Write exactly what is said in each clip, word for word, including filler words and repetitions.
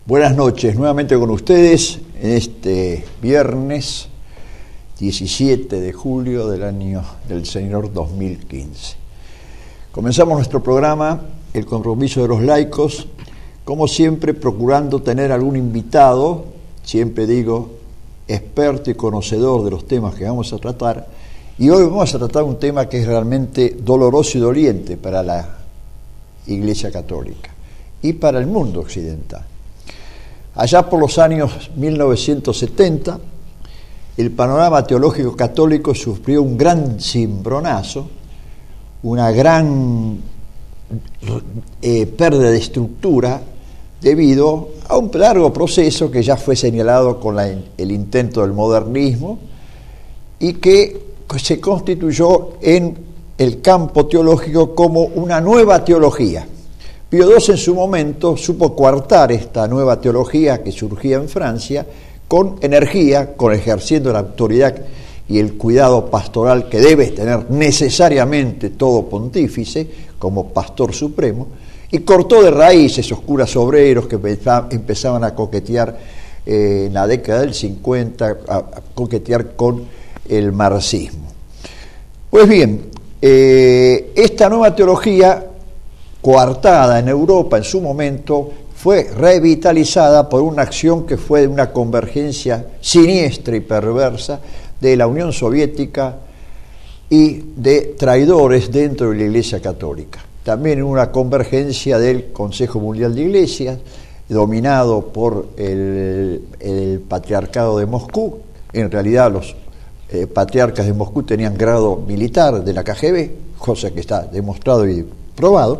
Buenas noches, nuevamente con ustedes en este viernes diecisiete de julio del año del Señor dos mil quince. Comenzamos nuestro programa, El Compromiso de los Laicos, como siempre procurando tener algún invitado, siempre digo, experto y conocedor de los temas que vamos a tratar, y hoy vamos a tratar un tema que es realmente doloroso y doliente para la Iglesia Católica y para el mundo occidental. Allá por los años mil novecientos setenta, el panorama teológico católico sufrió un gran cimbronazo, una gran eh, pérdida de estructura debido a un largo proceso que ya fue señalado con la, el intento del modernismo y que se constituyó en el campo teológico como una nueva teología. Pío segundo en su momento supo coartar esta nueva teología que surgía en Francia con energía, con ejerciendo la autoridad y el cuidado pastoral que debe tener necesariamente todo pontífice como pastor supremo, y cortó de raíz esos curas obreros que empezaban a coquetear eh, en la década del cincuenta, a, a coquetear con el marxismo. Pues bien, eh, esta nueva teología coartada en Europa en su momento, fue revitalizada por una acción que fue de una convergencia siniestra y perversa de la Unión Soviética y de traidores dentro de la Iglesia Católica. También una convergencia del Consejo Mundial de Iglesias, dominado por el, el Patriarcado de Moscú. En realidad los eh, patriarcas de Moscú tenían grado militar de la K G B, cosa que está demostrado y probado,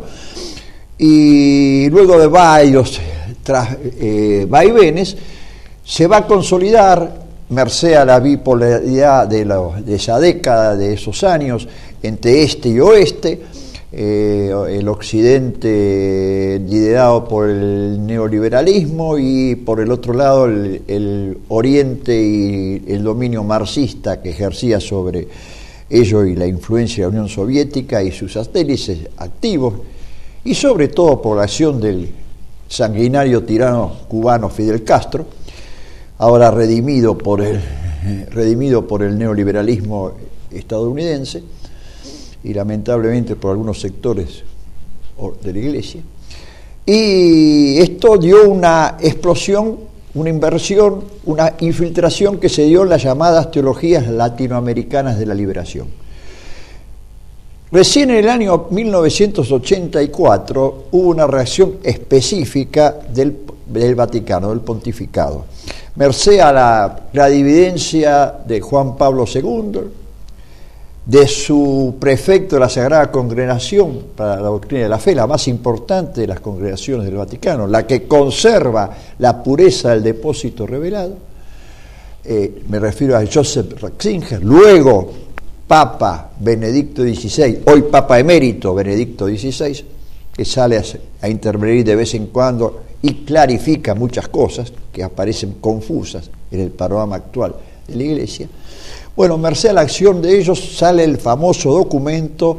y luego de varios tras, eh, vaivenes se va a consolidar, merced a la bipolaridad de, la, de esa década, de esos años, entre este y oeste, eh, el occidente liderado por el neoliberalismo y por el otro lado el, el oriente y el dominio marxista que ejercía sobre ello y la influencia de la Unión Soviética y sus satélites activos, y sobre todo por la acción del sanguinario tirano cubano Fidel Castro, ahora redimido por el, redimido por el neoliberalismo estadounidense y lamentablemente por algunos sectores de la Iglesia. Y esto dio una explosión, una inversión, una infiltración que se dio en las llamadas teologías latinoamericanas de la liberación. Recién en el año mil novecientos ochenta y cuatro hubo una reacción específica del, del Vaticano, del pontificado, merced a la clarividencia de Juan Pablo segundo, de su prefecto de la Sagrada Congregación para la doctrina de la fe, la más importante de las congregaciones del Vaticano, la que conserva la pureza del depósito revelado, eh, me refiero a Joseph Ratzinger, luego Papa Benedicto dieciséis, hoy Papa Emérito Benedicto dieciséis, que sale a, a intervenir de vez en cuando y clarifica muchas cosas que aparecen confusas en el panorama actual de la Iglesia. Bueno, merced a la acción de ellos sale el famoso documento,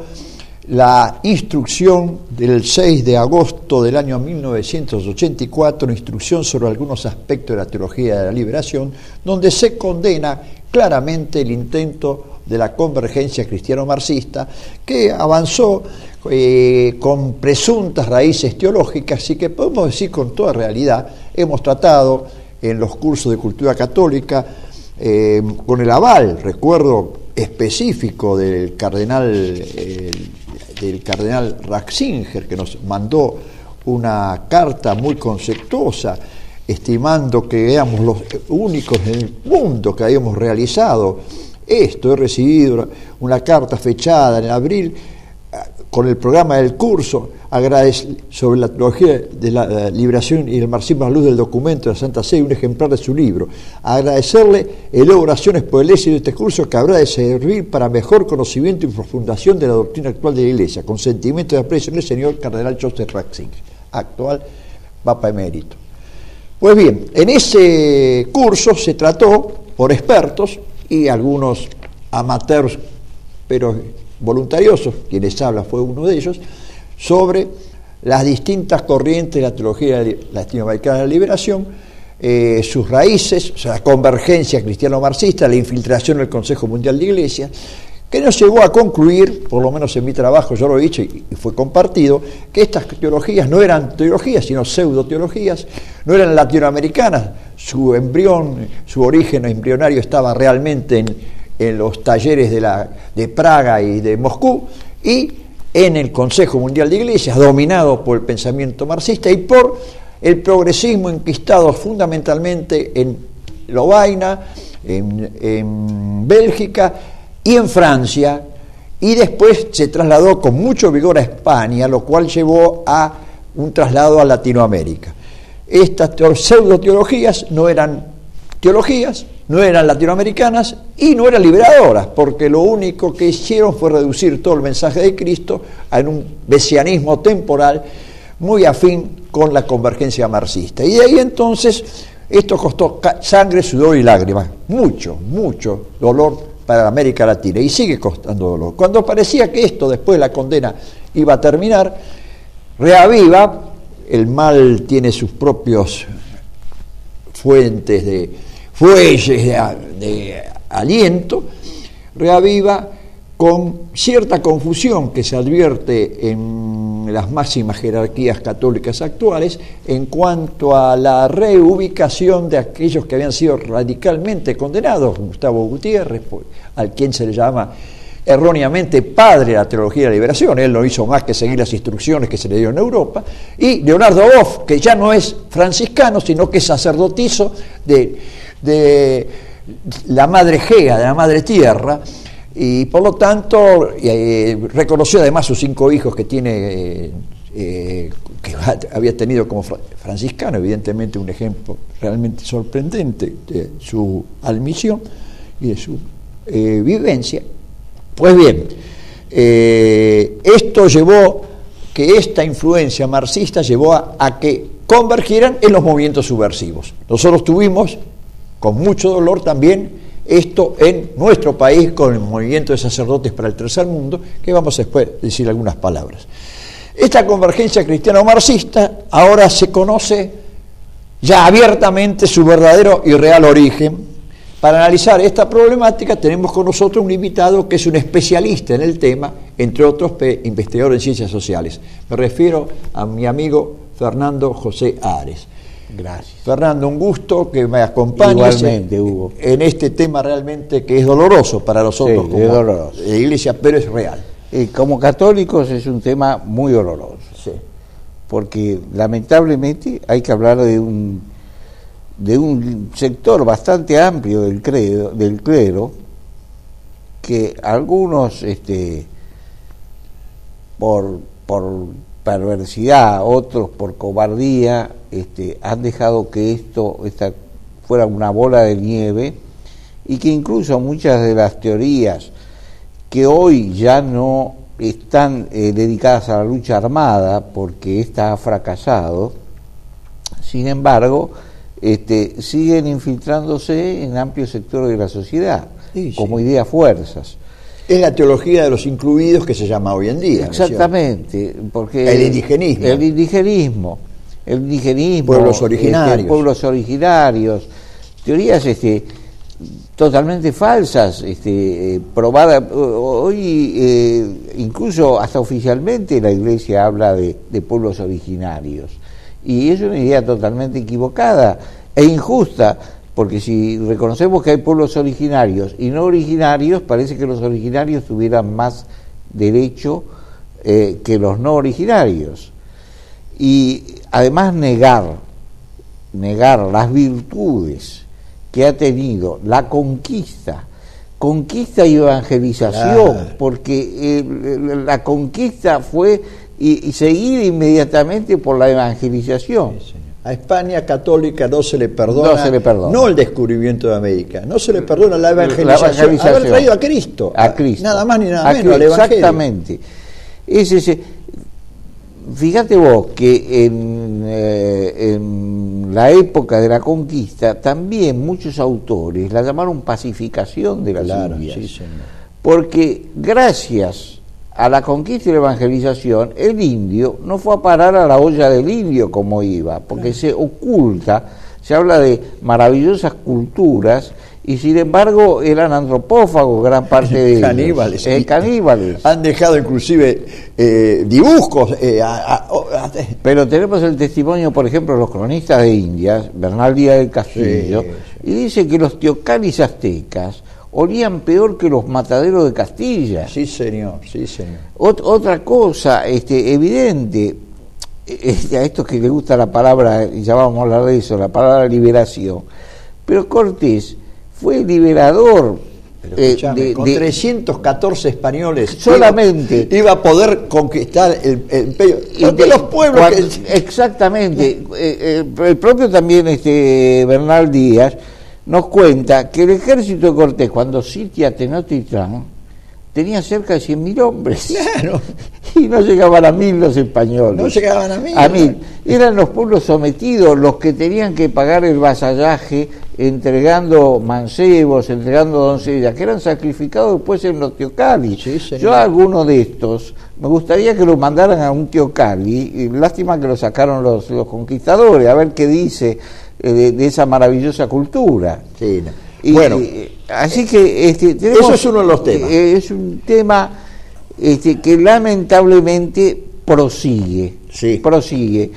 la instrucción del seis de agosto del año mil novecientos ochenta y cuatro, instrucción sobre algunos aspectos de la teología de la liberación, donde se condena claramente el intento de la convergencia cristiano-marxista que avanzó eh, con presuntas raíces teológicas, así que podemos decir con toda realidad, hemos tratado en los cursos de cultura católica, Eh, con el aval, recuerdo específico del cardenal eh, del cardenal Ratzinger, que nos mandó una carta muy conceptuosa, estimando que éramos los únicos en el mundo que habíamos realizado esto. He recibido una carta fechada en abril con el programa del curso sobre la teología de la liberación y el marxismo a la luz del documento de la Santa Sede, un ejemplar de su libro. Agradecerle el oraciones por el éxito de este curso que habrá de servir para mejor conocimiento y profundación de la doctrina actual de la Iglesia, con sentimiento de aprecio en el señor cardenal Joseph Ratzinger, actual Papa Emérito. Pues bien, en ese curso se trató por expertos y algunos amateurs, pero voluntariosos, quienes hablan fue uno de ellos, sobre las distintas corrientes de la teología latinoamericana de la liberación, eh, sus raíces, o sea, la convergencia cristiano-marxista, la infiltración del Consejo Mundial de Iglesias, que nos llevó a concluir, por lo menos en mi trabajo yo lo he dicho y fue compartido, que estas teologías no eran teologías, sino pseudo-teologías, no eran latinoamericanas, su embrión, su origen embrionario estaba realmente en, en los talleres de, la, de Praga y de Moscú, y en el Consejo Mundial de Iglesias, dominado por el pensamiento marxista y por el progresismo enquistado fundamentalmente en Lovaina, en, en Bélgica y en Francia, y después se trasladó con mucho vigor a España, lo cual llevó a un traslado a Latinoamérica. Estas pseudo-teologías no eran teologías, no eran latinoamericanas y no eran liberadoras, porque lo único que hicieron fue reducir todo el mensaje de Cristo a un mesianismo temporal muy afín con la convergencia marxista. Y de ahí entonces esto costó sangre, sudor y lágrimas, mucho, mucho dolor para América Latina, y sigue costando dolor. Cuando parecía que esto, después de la condena, iba a terminar, reaviva, el mal tiene sus propios fuentes de fuelles de, de aliento, reaviva con cierta confusión que se advierte en las máximas jerarquías católicas actuales en cuanto a la reubicación de aquellos que habían sido radicalmente condenados. Gustavo Gutiérrez, al quien se le llama erróneamente padre de la teología de la liberación, él no hizo más que seguir las instrucciones que se le dieron en Europa, y Leonardo Boff, que ya no es franciscano, sino que es sacerdotisa de, de la Madre Gea, de la Madre Tierra, y por lo tanto eh, reconoció además sus cinco hijos que tiene, eh, eh, que había tenido como franciscano, evidentemente un ejemplo realmente sorprendente de su admisión y de su eh, vivencia. Pues bien, eh, esto llevó, que esta influencia marxista llevó a, a que convergieran en los movimientos subversivos. Nosotros tuvimos, con mucho dolor también, esto en nuestro país con el movimiento de sacerdotes para el tercer mundo, que vamos después a decir algunas palabras. Esta convergencia cristiano-marxista ahora se conoce ya abiertamente su verdadero y real origen. Para analizar esta problemática tenemos con nosotros un invitado que es un especialista en el tema, entre otros investigador en ciencias sociales. Me refiero a mi amigo Fernando José Ares. Gracias. Fernando, un gusto que me acompañes. Igualmente, Hugo. En este tema realmente que es doloroso para nosotros, sí, como es doloroso. La Iglesia, pero es real. Eh, como católicos es un tema muy doloroso, sí. Porque lamentablemente hay que hablar de un de un sector bastante amplio del credo, del clero, que algunos este por por perversidad, otros por cobardía, este, han dejado que esto esta fuera una bola de nieve, y que incluso muchas de las teorías que hoy ya no están eh, dedicadas a la lucha armada porque ésta ha fracasado, sin embargo, este, siguen infiltrándose en amplios sectores de la sociedad, sí, sí. como ideas fuerzas. Es la teología de los incluidos que se llama hoy en día. Exactamente, ¿no? porque el indigenismo. El indigenismo, el indigenismo, pueblos originarios, este, pueblos originarios, teorías este, totalmente falsas, este, eh, probadas. Hoy eh, incluso hasta oficialmente la Iglesia habla de, de pueblos originarios, y es una idea totalmente equivocada e injusta. Porque si reconocemos que hay pueblos originarios y no originarios, parece que los originarios tuvieran más derecho eh, que los no originarios. Y además negar, negar las virtudes que ha tenido la conquista, conquista y evangelización, claro. porque eh, la conquista fue y, y seguida inmediatamente por la evangelización. Sí, sí. A España católica no se le perdona, no, se le perdona. no el descubrimiento de América, no se le perdona la evangelización, la evangelización. haber traído a Cristo, a Cristo, nada más ni nada a menos, al Evangelio. Exactamente. Es ese, fíjate vos que en, eh, en la época de la conquista también muchos autores la llamaron pacificación de las claro, Indias, sí, señor. porque gracias a la conquista y la evangelización, el indio no fue a parar a la olla del indio como iba, porque se oculta, se habla de maravillosas culturas, y sin embargo eran antropófagos gran parte de caníbales, ellos. Eh, caníbales. Han dejado inclusive eh, dibujos. Eh, a, a, a, Pero tenemos el testimonio, por ejemplo, de los cronistas de Indias, Bernal Díaz del Castillo, sí, sí. Y dice que los teocalis aztecas olían peor que los mataderos de Castilla. Sí, señor, sí, señor. Ot- otra cosa este, evidente, este, a estos que les gusta la palabra, y ya vamos a hablar de eso, la palabra liberación, pero Cortés fue liberador. Pero escuchame, eh, de, con de, trescientos catorce españoles solamente iba, iba a poder conquistar el, el imperio de los pueblos cuando, que... exactamente. eh, eh, el propio también este Bernal Díaz nos cuenta que el ejército de Cortés, cuando sitia Tenochtitlán, tenía cerca de cien mil hombres. Claro. Y no llegaban a mil los españoles. No llegaban a mil. A mil. Eran los pueblos sometidos los que tenían que pagar el vasallaje, entregando mancebos, entregando doncellas, que eran sacrificados después en los teocalis. Sí, yo a alguno de estos, me gustaría que lo mandaran a un teocali, y lástima que lo sacaron los, los conquistadores, a ver qué dice eh, de, de esa maravillosa cultura. Sí, no. Y, bueno, eh, así que este, tenemos, eso es uno de los temas. Eh, es un tema este, que lamentablemente prosigue, sí. prosigue.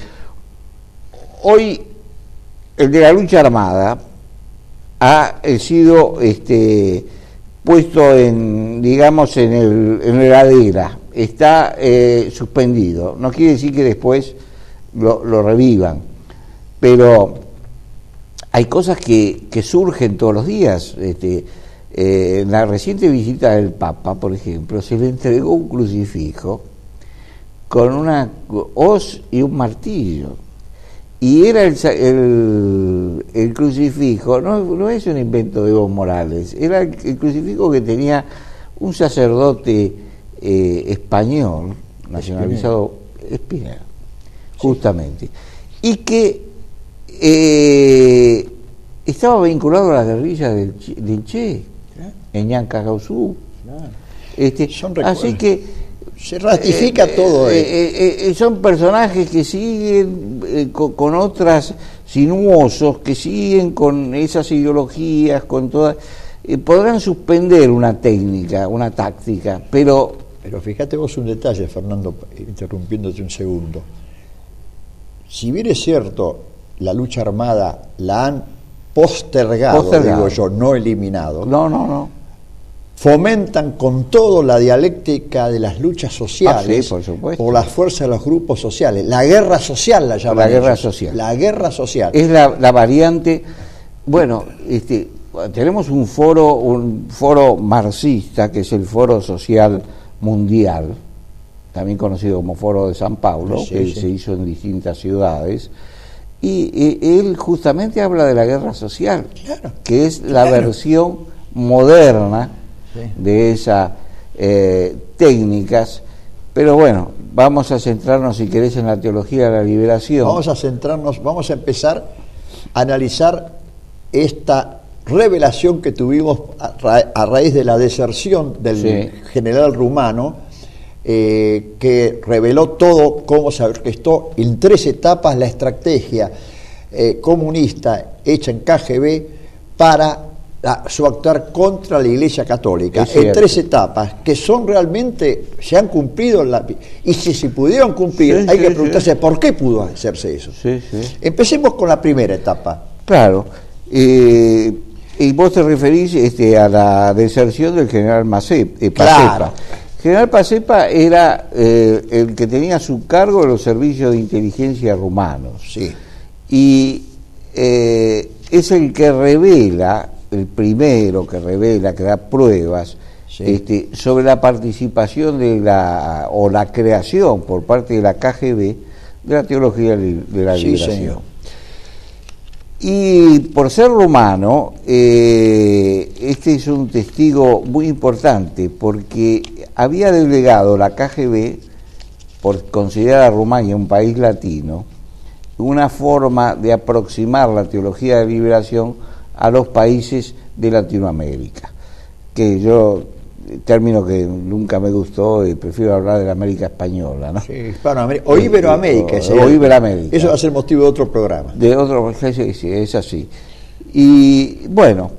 Hoy el de la lucha armada ha eh, sido este, puesto en, digamos, en el en la heladera, está eh, suspendido. No quiere decir que después lo, lo revivan, pero hay cosas que, que surgen todos los días. Este, eh, en la reciente visita del Papa, por ejemplo, se le entregó un crucifijo con una hoz y un martillo. Y era el, el, el crucifijo, no, no es un invento de Evo Morales, era el, el crucifijo que tenía un sacerdote eh, español, nacionalizado, Espinel, justamente, y que Eh, estaba vinculado a las guerrillas del, del Che, claro. En Ñancagauzú. Claro. Este, así que se ratifica eh, todo. Eh, eh, eh, son personajes que siguen eh, con, con otras sinuosos, que siguen con esas ideologías, con todas. Eh, podrán suspender una técnica, una táctica, pero. Pero fíjate vos un detalle, Fernando, interrumpiéndote un segundo. Si bien es cierto, la lucha armada la han postergado, postergado, digo yo, no eliminado. No, no, no. Fomentan con todo la dialéctica de las luchas sociales, ah, sí, por supuesto, por las fuerzas de los grupos sociales. La guerra social la llaman. La guerra ellos. social. La guerra social. Es la, la variante. Bueno, este, tenemos un foro, un foro marxista, que es el Foro Social Mundial, también conocido como Foro de San Pablo, sí, que sí. se hizo en distintas ciudades. Y, y él justamente habla de la guerra social, claro, que es la claro. versión moderna sí. de esas eh, técnicas. Pero bueno, vamos a centrarnos, si querés, en la teología de la liberación. Vamos a centrarnos, vamos a empezar a analizar esta revelación que tuvimos a, ra- a raíz de la deserción del sí. general rumano, Eh, que reveló todo cómo se orquestó en tres etapas la estrategia eh, comunista hecha en K G B para a, su actuar contra la Iglesia Católica, en tres etapas que son realmente, se han cumplido la, y si se pudieron cumplir, sí, hay sí, que preguntarse sí. por qué pudo hacerse eso. Sí, sí. Empecemos con la primera etapa. Claro, eh, y vos te referís este, a la deserción del general Macepa, eh, Pacepa. Claro. General Pacepa era eh, el que tenía a su cargo los servicios de inteligencia rumanos. Sí. Y eh, es el que revela, el primero que revela, que da pruebas sí. este, sobre la participación de la, o la creación por parte de la K G B de la teología de la liberación. Sí, señor. Y por ser rumano, eh, este es un testigo muy importante, porque había delegado la K G B, por considerar a Rumania un país latino, una forma de aproximar la teología de liberación a los países de Latinoamérica, que yo término que nunca me gustó y prefiero hablar de la América española, ¿no? Sí, Hispanoamérica, o Iberoamérica. O, o Iberoamérica. Eso va a ser motivo de otro programa. De otro, sí, sí, es así. Y bueno,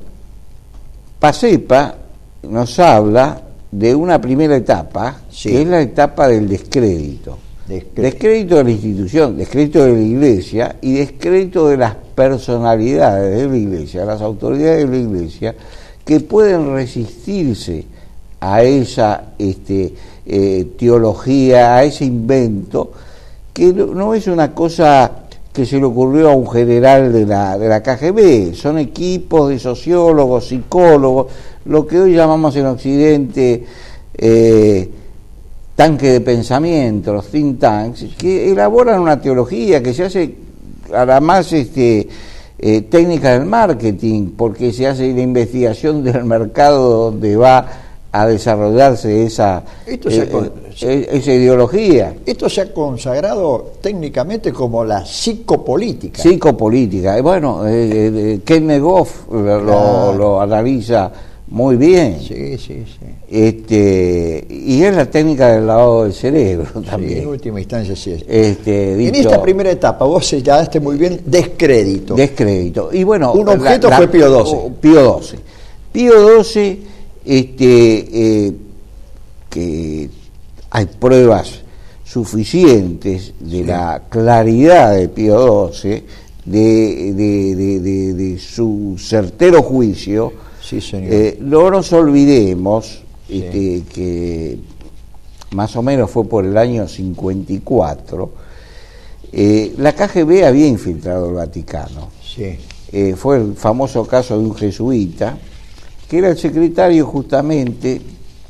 Pacepa nos habla de una primera etapa, sí, que es la etapa del descrédito. Descrédito. Descrédito de la institución, descrédito de la Iglesia y descrédito de las personalidades de la Iglesia, las autoridades de la Iglesia, que pueden resistirse a esa este, eh, teología, a ese invento, que no, no es una cosa que se le ocurrió a un general de la, de la K G B, son equipos de sociólogos, psicólogos, lo que hoy llamamos en Occidente eh, tanque de pensamiento, los think tanks, que elaboran una teología que se hace a la más este, eh, técnica del marketing, porque se hace la investigación del mercado donde va a desarrollarse esa, Esto se eh, con, eh, esa ideología. Esto se ha consagrado técnicamente como la psicopolítica. Psicopolítica. Bueno, eh, eh, Kenneth Goff lo, claro. lo analiza muy bien. Sí, sí, sí. Este, y es la técnica del lavado del cerebro también. Sí, en última instancia sí es. Este, dicho, en esta primera etapa vos señalaste muy bien descrédito. Descrédito. Y bueno, un objeto la, la, fue Pío doce. Pío doce. Pío doce, este, eh, que hay pruebas suficientes de sí. la claridad de Pío doce, de, de, de, de, de su certero juicio. Sí, señor. Eh, no nos olvidemos sí. este, que más o menos fue por el año cincuenta y cuatro, eh, la K G B había infiltrado el Vaticano. Sí. Eh, fue el famoso caso de un jesuita, que era el secretario justamente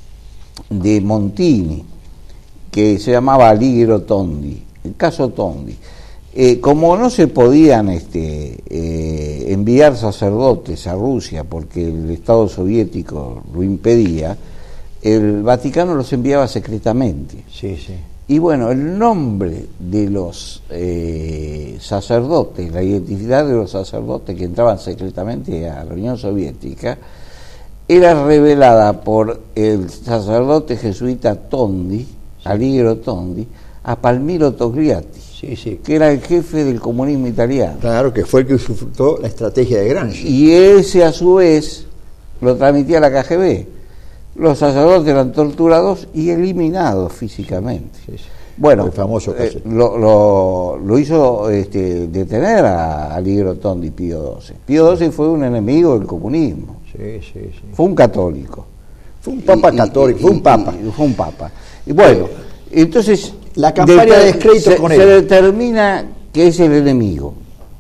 de Montini, que se llamaba Alighiero Tondi, el caso Tondi. Eh, como no se podían este, eh, enviar sacerdotes a Rusia porque el Estado soviético lo impedía, el Vaticano los enviaba secretamente. Sí, sí. Y bueno, el nombre de los eh, sacerdotes, la identidad de los sacerdotes que entraban secretamente a la Unión Soviética, era revelada por el sacerdote jesuita Tondi, sí. Alighiero Tondi, a Palmiro Togliatti. Sí, sí. Que era el jefe del comunismo italiano. Claro, que fue el que usufructó la estrategia de Gramsci. Y ese a su vez lo transmitía la K G B. Los sacerdotes eran torturados y eliminados físicamente. Sí, sí. Bueno, el famoso eh, lo, lo, lo hizo este, detener a Alighiero Tondi Pío doce. Pío doce fue un enemigo del comunismo. Sí, sí, sí. Fue un católico. Fue un papa y, católico, y, fue un papa. Y, y fue un papa. Y bueno, eh, entonces... La campaña de descrédito se, con se él. Se determina que es el enemigo.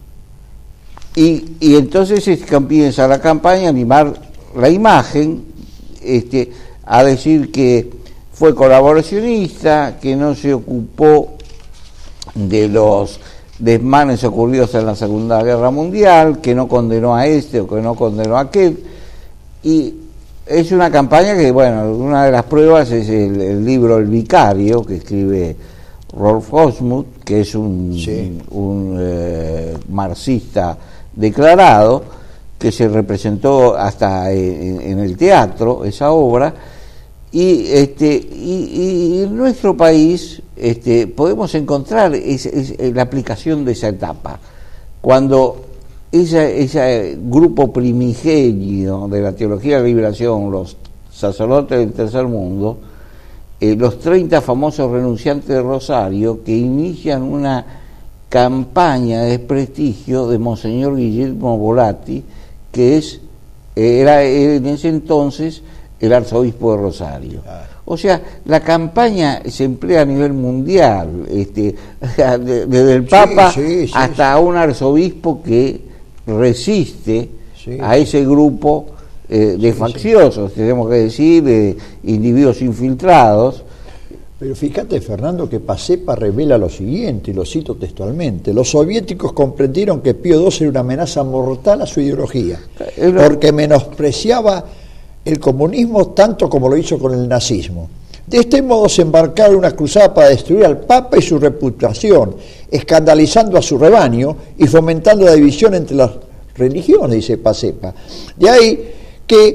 Y, y entonces es que empieza la campaña a animar la imagen, este, a decir que fue colaboracionista, que no se ocupó de los desmanes ocurridos en la Segunda Guerra Mundial, que no condenó a este o que no condenó a aquel. Y es una campaña que, bueno, una de las pruebas es el, el libro El Vicario, que escribe Rolf Osmuth, que es un, sí. un, un eh, marxista declarado, que se representó hasta en, en el teatro, esa obra, y, este, y, y en nuestro país este, podemos encontrar es, es, la aplicación de esa etapa, cuando ese, ese grupo primigenio de la teología de la liberación, los sacerdotes del tercer mundo, eh, los treinta famosos renunciantes de Rosario, que inician una campaña de desprestigio de Monseñor Guillermo Volatti, que es era en ese entonces el arzobispo de Rosario. O sea, la campaña se emplea a nivel mundial, este, desde el Papa sí, sí, sí, hasta sí. un arzobispo que resiste sí. a ese grupo eh, de sí, facciosos, sí. tenemos que decir, de individuos infiltrados. Pero fíjate, Fernando, que Pacepa revela lo siguiente, y lo cito textualmente: los soviéticos comprendieron que Pío doce era una amenaza mortal a su ideología, porque menospreciaba el comunismo tanto como lo hizo con el nazismo. De este modo se embarcaron en una cruzada para destruir al Papa y su reputación, escandalizando a su rebaño y fomentando la división entre las religiones, dice Pacepa. De ahí que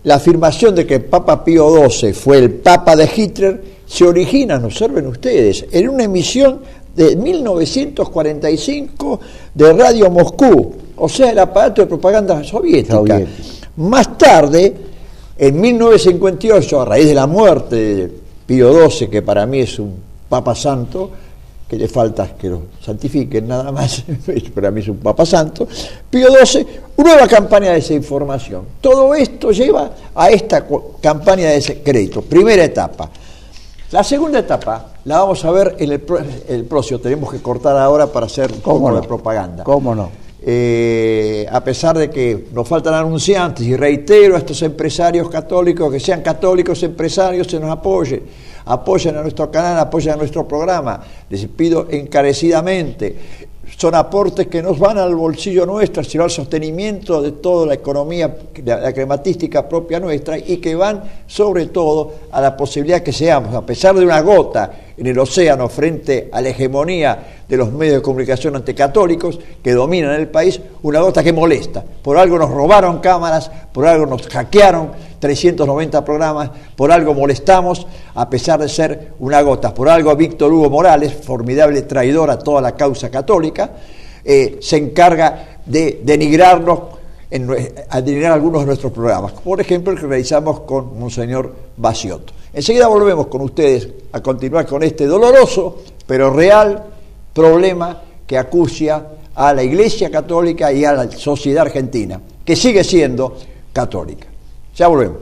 la afirmación de que el Papa Pío doce fue el Papa de Hitler se origina, observen ustedes, en una emisión de mil novecientos cuarenta y cinco de Radio Moscú, o sea, el aparato de propaganda soviética. Soviética. Más tarde, en mil novecientos cincuenta y ocho, a raíz de la muerte de Pío doce, que para mí es un Papa Santo, que le falta que lo santifiquen nada más, para mí es un Papa Santo, Pío doce, una nueva campaña de desinformación. Todo esto lleva a esta campaña de descrédito, primera etapa. La segunda etapa la vamos a ver en el, el próximo, tenemos que cortar ahora para hacer un poco no? de propaganda. ¿Cómo no? Eh, a pesar de que nos faltan anunciantes, y reitero a estos empresarios católicos, que sean católicos empresarios, se nos apoyen, apoyen a nuestro canal, apoyen a nuestro programa, les pido encarecidamente. Son aportes que nos van al bolsillo nuestro, sino al sostenimiento de toda la economía, la crematística propia nuestra, y que van sobre todo a la posibilidad que seamos, a pesar de una gota en el océano frente a la hegemonía de los medios de comunicación anticatólicos que dominan el país, una gota que molesta. Por algo nos robaron cámaras, por algo nos hackearon trescientos noventa programas, por algo molestamos, a pesar de ser una gota. Por algo Víctor Hugo Morales, formidable traidor a toda la causa católica, eh, se encarga de denigrarnos, en, a denigrar algunos de nuestros programas. Por ejemplo, el que realizamos con Monseñor Baciotto. Enseguida volvemos con ustedes a continuar con este doloroso, pero real problema que acucia a la Iglesia Católica y a la sociedad argentina, que sigue siendo católica. Ya volvemos.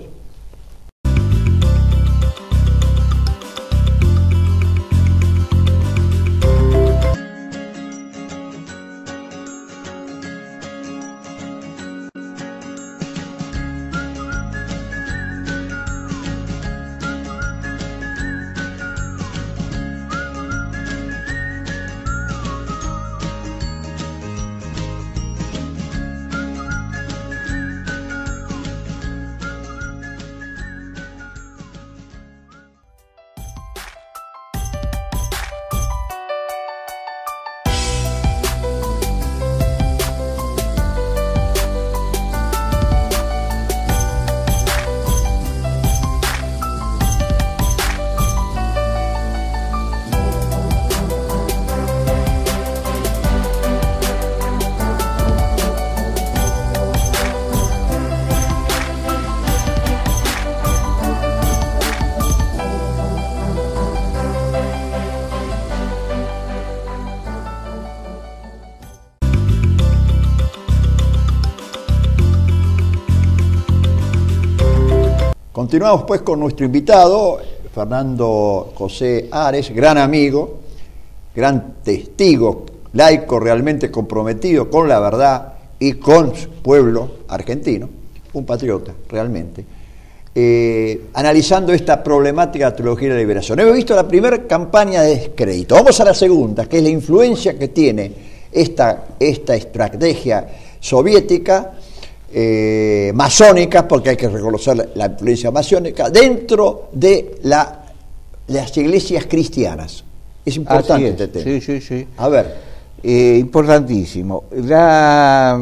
Continuamos pues con nuestro invitado, Fernando José Ares, gran amigo, gran testigo, laico realmente comprometido con la verdad y con su pueblo argentino, un patriota realmente, eh, analizando esta problemática de la teología de la liberación. Hemos visto la primera campaña de descrédito, vamos a la segunda, que es la influencia que tiene esta, esta estrategia soviética, Eh, masónicas, porque hay que reconocer la, la influencia masónica dentro de la, las iglesias cristiaas. Es importante es. este tema. Sí, sí, sí. A ver. Eh, importantísimo. La,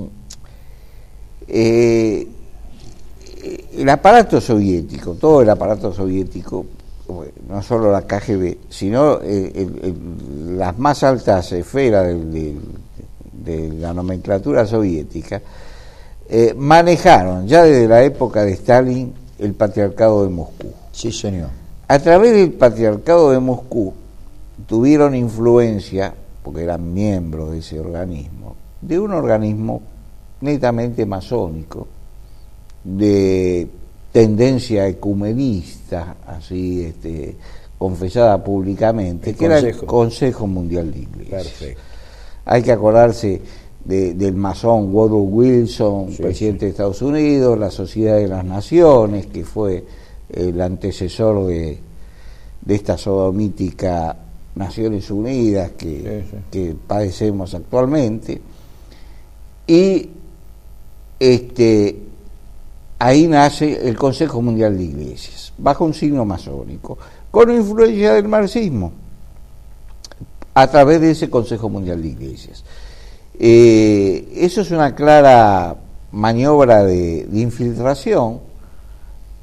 eh, el aparato soviético, todo el aparato soviético, no solo la K G B, sino el, el, el, las más altas esferas de, de, de la nomenclatura soviética, Eh, manejaron ya desde la época de Stalin el patriarcado de Moscú. Sí, señor. A través del patriarcado de Moscú tuvieron influencia, porque eran miembros de ese organismo, de un organismo netamente masónico, de tendencia ecumenista, así este, confesada públicamente, el que consejo. Era el Consejo Mundial de Iglesias. Perfecto. Hay que acordarse De, del masón Woodrow Wilson, sí, presidente sí. de Estados Unidos, la Sociedad de las Naciones, que fue el antecesor de, de esta sodomítica Naciones Unidas que, sí, sí. que padecemos actualmente, y este ahí nace el Consejo Mundial de Iglesias, bajo un signo masónico, con influencia del marxismo, a través de ese Consejo Mundial de Iglesias. Eh, eso es una clara maniobra de, de infiltración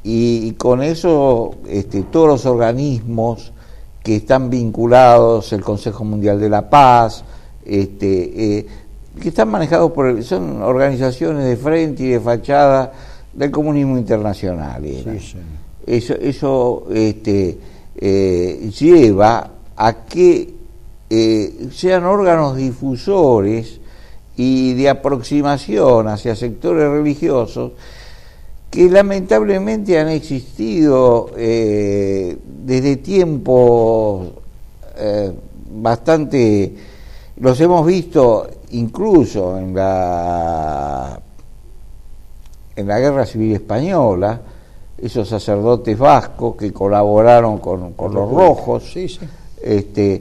y, y con eso este, todos los organismos que están vinculados, el Consejo Mundial de la Paz, este, eh, que están manejados por, el, son organizaciones de frente y de fachada del comunismo internacional. Sí, sí. Eso, eso este, eh, lleva a que eh, sean órganos difusores y de aproximación hacia sectores religiosos que lamentablemente han existido eh, desde tiempos eh, bastante, los hemos visto incluso en la en la Guerra Civil Española, esos sacerdotes vascos que colaboraron con, con los rojos, sí, sí. Este,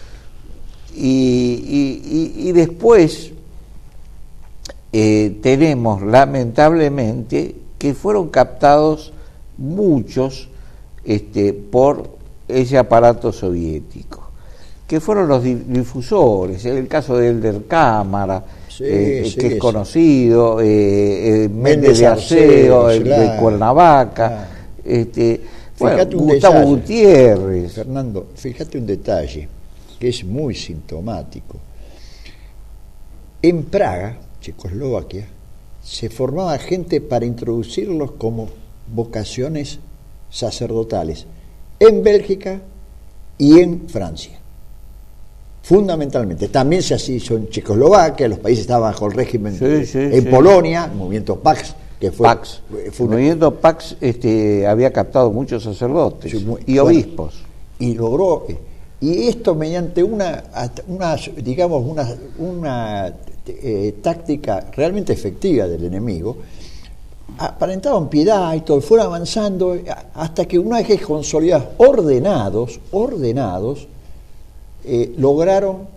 y, y, y después eh, tenemos lamentablemente que fueron captados muchos este, por ese aparato soviético, que fueron los difusores, el caso de Elder Cámara, sí, eh, sí, que es sí. conocido, eh, eh, Méndez de Arceo, el claro, de Cuernavaca, claro. este, bueno, Gustavo detalle, Gutiérrez. Fernando, fíjate un detalle que es muy sintomático. En Praga, Checoslovaquia, se formaba gente para introducirlos como vocaciones sacerdotales en Bélgica y en Francia. Fundamentalmente. También se hizo en Checoslovaquia, los países estaban bajo el régimen, sí, sí, en sí. Polonia, el movimiento Pax, que fue... Pax. Fue el movimiento Pax este, había captado muchos sacerdotes sí, muy, y obispos. Bueno, y logró... Y esto mediante una, una digamos, una... una Eh, táctica realmente efectiva del enemigo, aparentaban piedad y todo, fueron avanzando hasta que una vez que consolidados, ordenados, ordenados, eh, lograron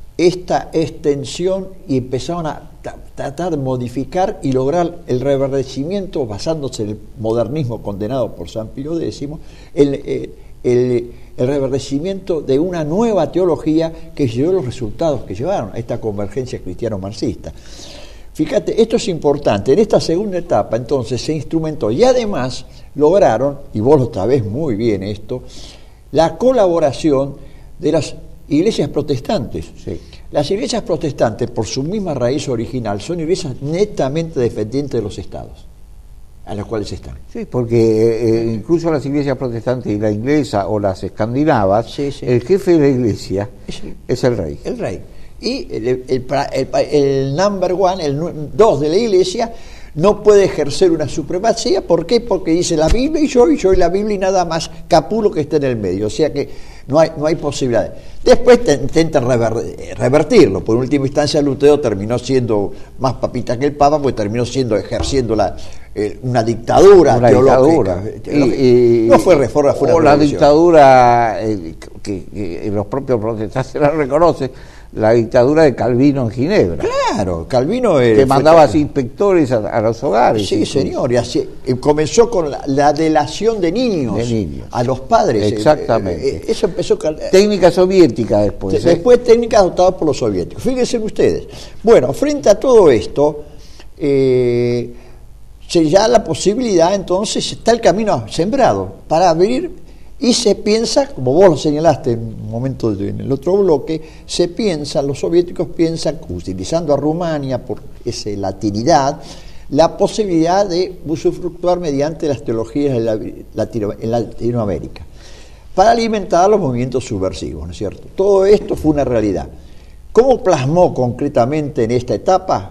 esta extensión y empezaron a tratar de modificar y lograr el reverdecimiento basándose en el modernismo condenado por San Pío X, el, el, el el reverdecimiento de una nueva teología que llevó los resultados que llevaron a esta convergencia cristiano-marxista. Fíjate, esto es importante. En esta segunda etapa, entonces, se instrumentó y además lograron, y vos lo sabés muy bien esto, la colaboración de las iglesias protestantes. Sí. Las iglesias protestantes, por su misma raíz original, son iglesias netamente dependientes de los estados a las cuales están. Sí, porque eh, incluso las iglesias protestantes y la inglesa o las escandinavas, sí, sí. el jefe de la iglesia es el, es el rey. El rey. Y el, el, el, el number one, el dos de la iglesia, no puede ejercer una supremacía. ¿Por qué? Porque dice la Biblia y yo, y yo y la Biblia y nada más, Capulo que está en el medio. O sea que no hay, no hay posibilidades. Después te, intentan rever, revertirlo. Por última instancia, Lutero terminó siendo más papita que el Papa, porque terminó siendo ejerciendo la, eh, una dictadura una teológica. Dictadura. Y, y, no fue reforma, fue una o la dictadura eh, que, que los propios protestantes la reconocen, la dictadura de Calvino en Ginebra. Claro, Calvino... Eh, que mandaba así inspectores a, a los hogares. Sí, incluso. Señor, y así, eh, comenzó con la, la delación de niños, de niños a los padres. Exactamente. Eh, eh, eso empezó... Técnica soviética después. De, después técnica adoptada por los soviéticos. Fíjense ustedes. Bueno, frente a todo esto, eh, se ya la posibilidad, entonces, está el camino sembrado para abrir... Y se piensa, como vos lo señalaste en un momento de, en el otro bloque, se piensa, los soviéticos piensan, utilizando a Rumania por esa latinidad, la posibilidad de usufructuar mediante las teologías en, la, Latino, en Latinoamérica, para alimentar los movimientos subversivos, ¿no es cierto? Todo esto fue una realidad. ¿Cómo plasmó concretamente en esta etapa?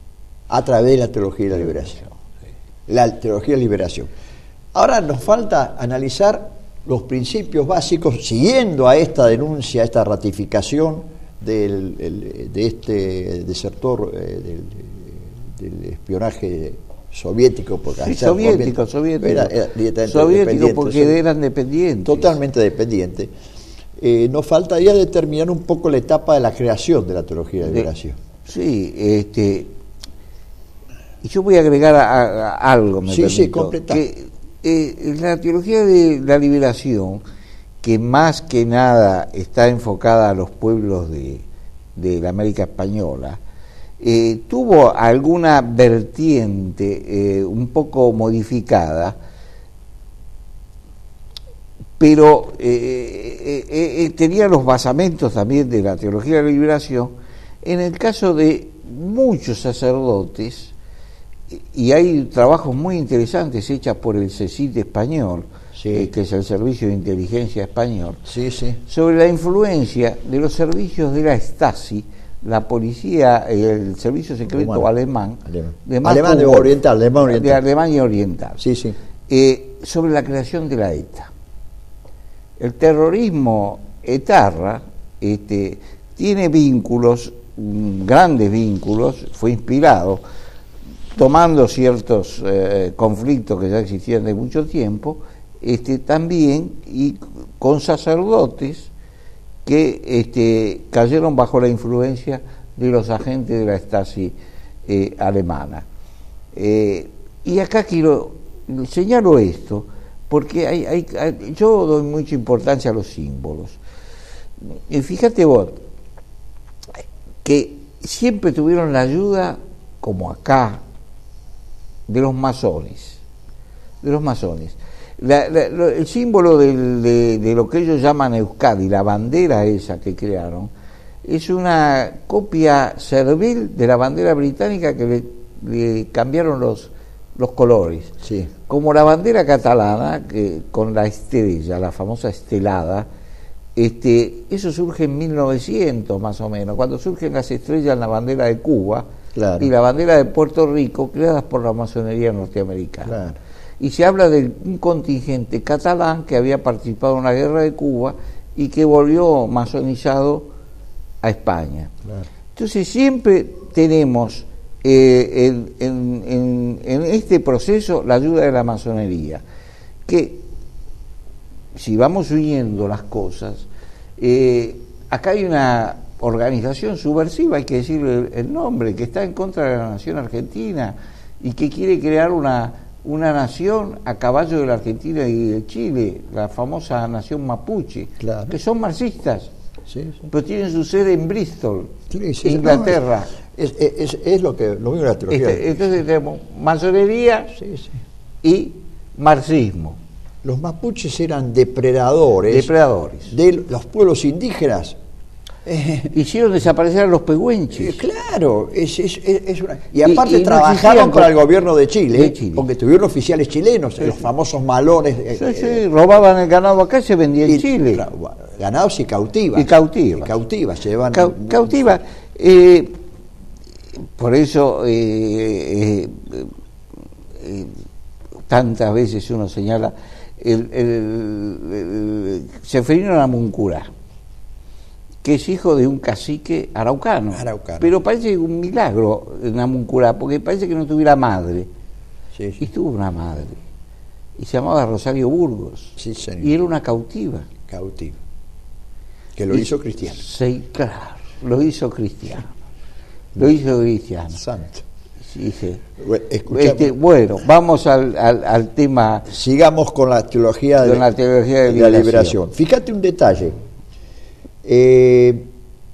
A través de la teología de la liberación. La teología de la liberación. Ahora nos falta analizar los principios básicos, siguiendo a esta denuncia, a esta ratificación del, el, de este desertor eh, del, del espionaje soviético, porque sí, soviético, soviético, era, era soviético porque eran dependientes. Totalmente dependientes. Eh, nos faltaría determinar un poco la etapa de la creación de la teología de la liberación. Sí, este, y yo voy a agregar a, a, a algo, me sí, permito, sí, completar. Que, Eh, la teología de la liberación, que más que nada está enfocada a los pueblos de, de la América Española, eh, tuvo alguna vertiente eh, un poco modificada pero eh, eh, eh, tenía los basamentos también de la teología de la liberación en el caso de muchos sacerdotes, y hay trabajos muy interesantes hechos por el C E C I T español, sí. eh, que es el Servicio de Inteligencia Español, sí, sí. sobre la influencia de los servicios de la Stasi, la policía, el servicio secreto bueno, alemán, alemán, de, alemán de oriental, alemán oriental, de Alemania Oriental, sí, sí. Eh, sobre la creación de la ETA. El terrorismo etarra este, tiene vínculos, grandes vínculos, fue inspirado, tomando ciertos eh, conflictos que ya existían de mucho tiempo, este, también y con sacerdotes que este, cayeron bajo la influencia de los agentes de la Stasi eh, alemana. Eh, y acá quiero, señalo esto, porque hay, hay, hay, yo doy mucha importancia a los símbolos. Y fíjate vos, que siempre tuvieron la ayuda, como acá, de los masones, de los masones. La, la, lo, el símbolo del, de, de lo que ellos llaman Euskadi, la bandera esa que crearon, es una copia servil de la bandera británica que le, le cambiaron los, los colores. Sí. Como la bandera catalana, que, con la estrella, la famosa estelada, este, eso surge en mil novecientos más o menos, cuando surgen las estrellas en la bandera de Cuba, claro, y la bandera de Puerto Rico, creadas por la masonería norteamericana. Claro. Y se habla de un contingente catalán que había participado en la guerra de Cuba y que volvió masonizado a España. Claro. Entonces siempre tenemos eh, en, en, en, en este proceso la ayuda de la masonería, que si vamos uniendo las cosas, eh, acá hay una organización subversiva, hay que decir el, el nombre, que está en contra de la nación argentina y que quiere crear una, una nación a caballo de la Argentina y de Chile, la famosa nación mapuche, claro, que son marxistas, sí, sí, pero tienen su sede en Bristol, sí, sí, Inglaterra. No, es, es, es, es lo que lo mismo la teología. Este, entonces tenemos masonería, sí, sí, y marxismo. Los mapuches eran depredadores, depredadores. de los pueblos indígenas. Eh, Hicieron desaparecer a los pehuenches. Eh, claro, es, es, es, es una... y aparte y, y trabajaron no para el gobierno de Chile, de Chile, porque tuvieron oficiales chilenos, sí, los sí, famosos malones. Sí, eh, sí, eh, robaban el ganado acá y se vendía en Chile. Ganados y cautivas. Y cautivas. Y cautivas, llevan... Ca cautivas. Eh, por eso eh, eh, eh, tantas veces uno señala el, el, el, el Seferino Namuncurá, que es hijo de un cacique araucano, araucano. Pero parece un milagro Namuncurá, porque parece que no tuviera madre. Sí, sí. Y tuvo una madre, y se llamaba Rosario Burgos, sí, señor, y era una cautiva. Cautiva. Que lo y, hizo cristiano. Sí, claro, lo hizo cristiano. Lo hizo cristiano. Santo. Sí, sí. Este, bueno, vamos al, al, al tema. Sigamos con la teología de, la, teología de, de liberación. la liberación. Fíjate un detalle. Eh,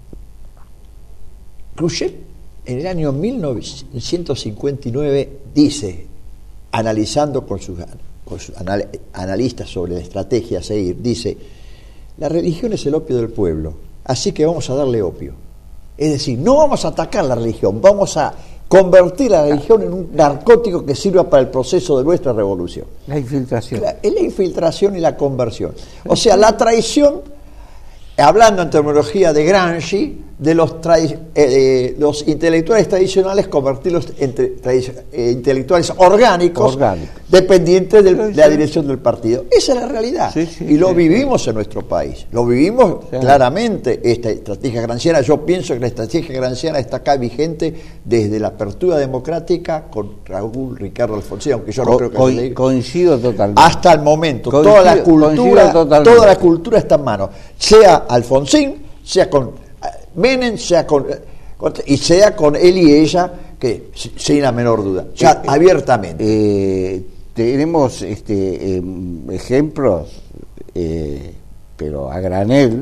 Khrushchev en el año mil novecientos cincuenta y nueve dice, analizando con sus, con sus anal, analistas sobre la estrategia a seguir, dice: la religión es el opio del pueblo, así que vamos a darle opio. Es decir, no vamos a atacar la religión, vamos a convertir la religión en un narcótico que sirva para el proceso de nuestra revolución. La infiltración. La, es la infiltración y la conversión. O sea, la traición, hablando en terminología de Gramsci, de los, eh, los intelectuales tradicionales, convertirlos en eh, intelectuales orgánicos, Orgánico. dependientes de sí, la sí. dirección del partido. Esa es la realidad. Sí, sí, y lo sí, vivimos sí. en nuestro país. Lo vivimos sí. claramente, esta estrategia gramsciana. Yo pienso que la estrategia gramsciana está acá vigente desde la apertura democrática con Raúl Ricardo Alfonsín, aunque yo no Co creo que... Co le... Coincido totalmente. Hasta el momento. Coincido, toda la cultura toda la cultura está en mano. Sea Alfonsín, sea con... Menem, sea con, con, y sea con él y ella, que sin la menor duda, ya eh, abiertamente. Eh, tenemos este, eh, ejemplos, eh, pero a granel,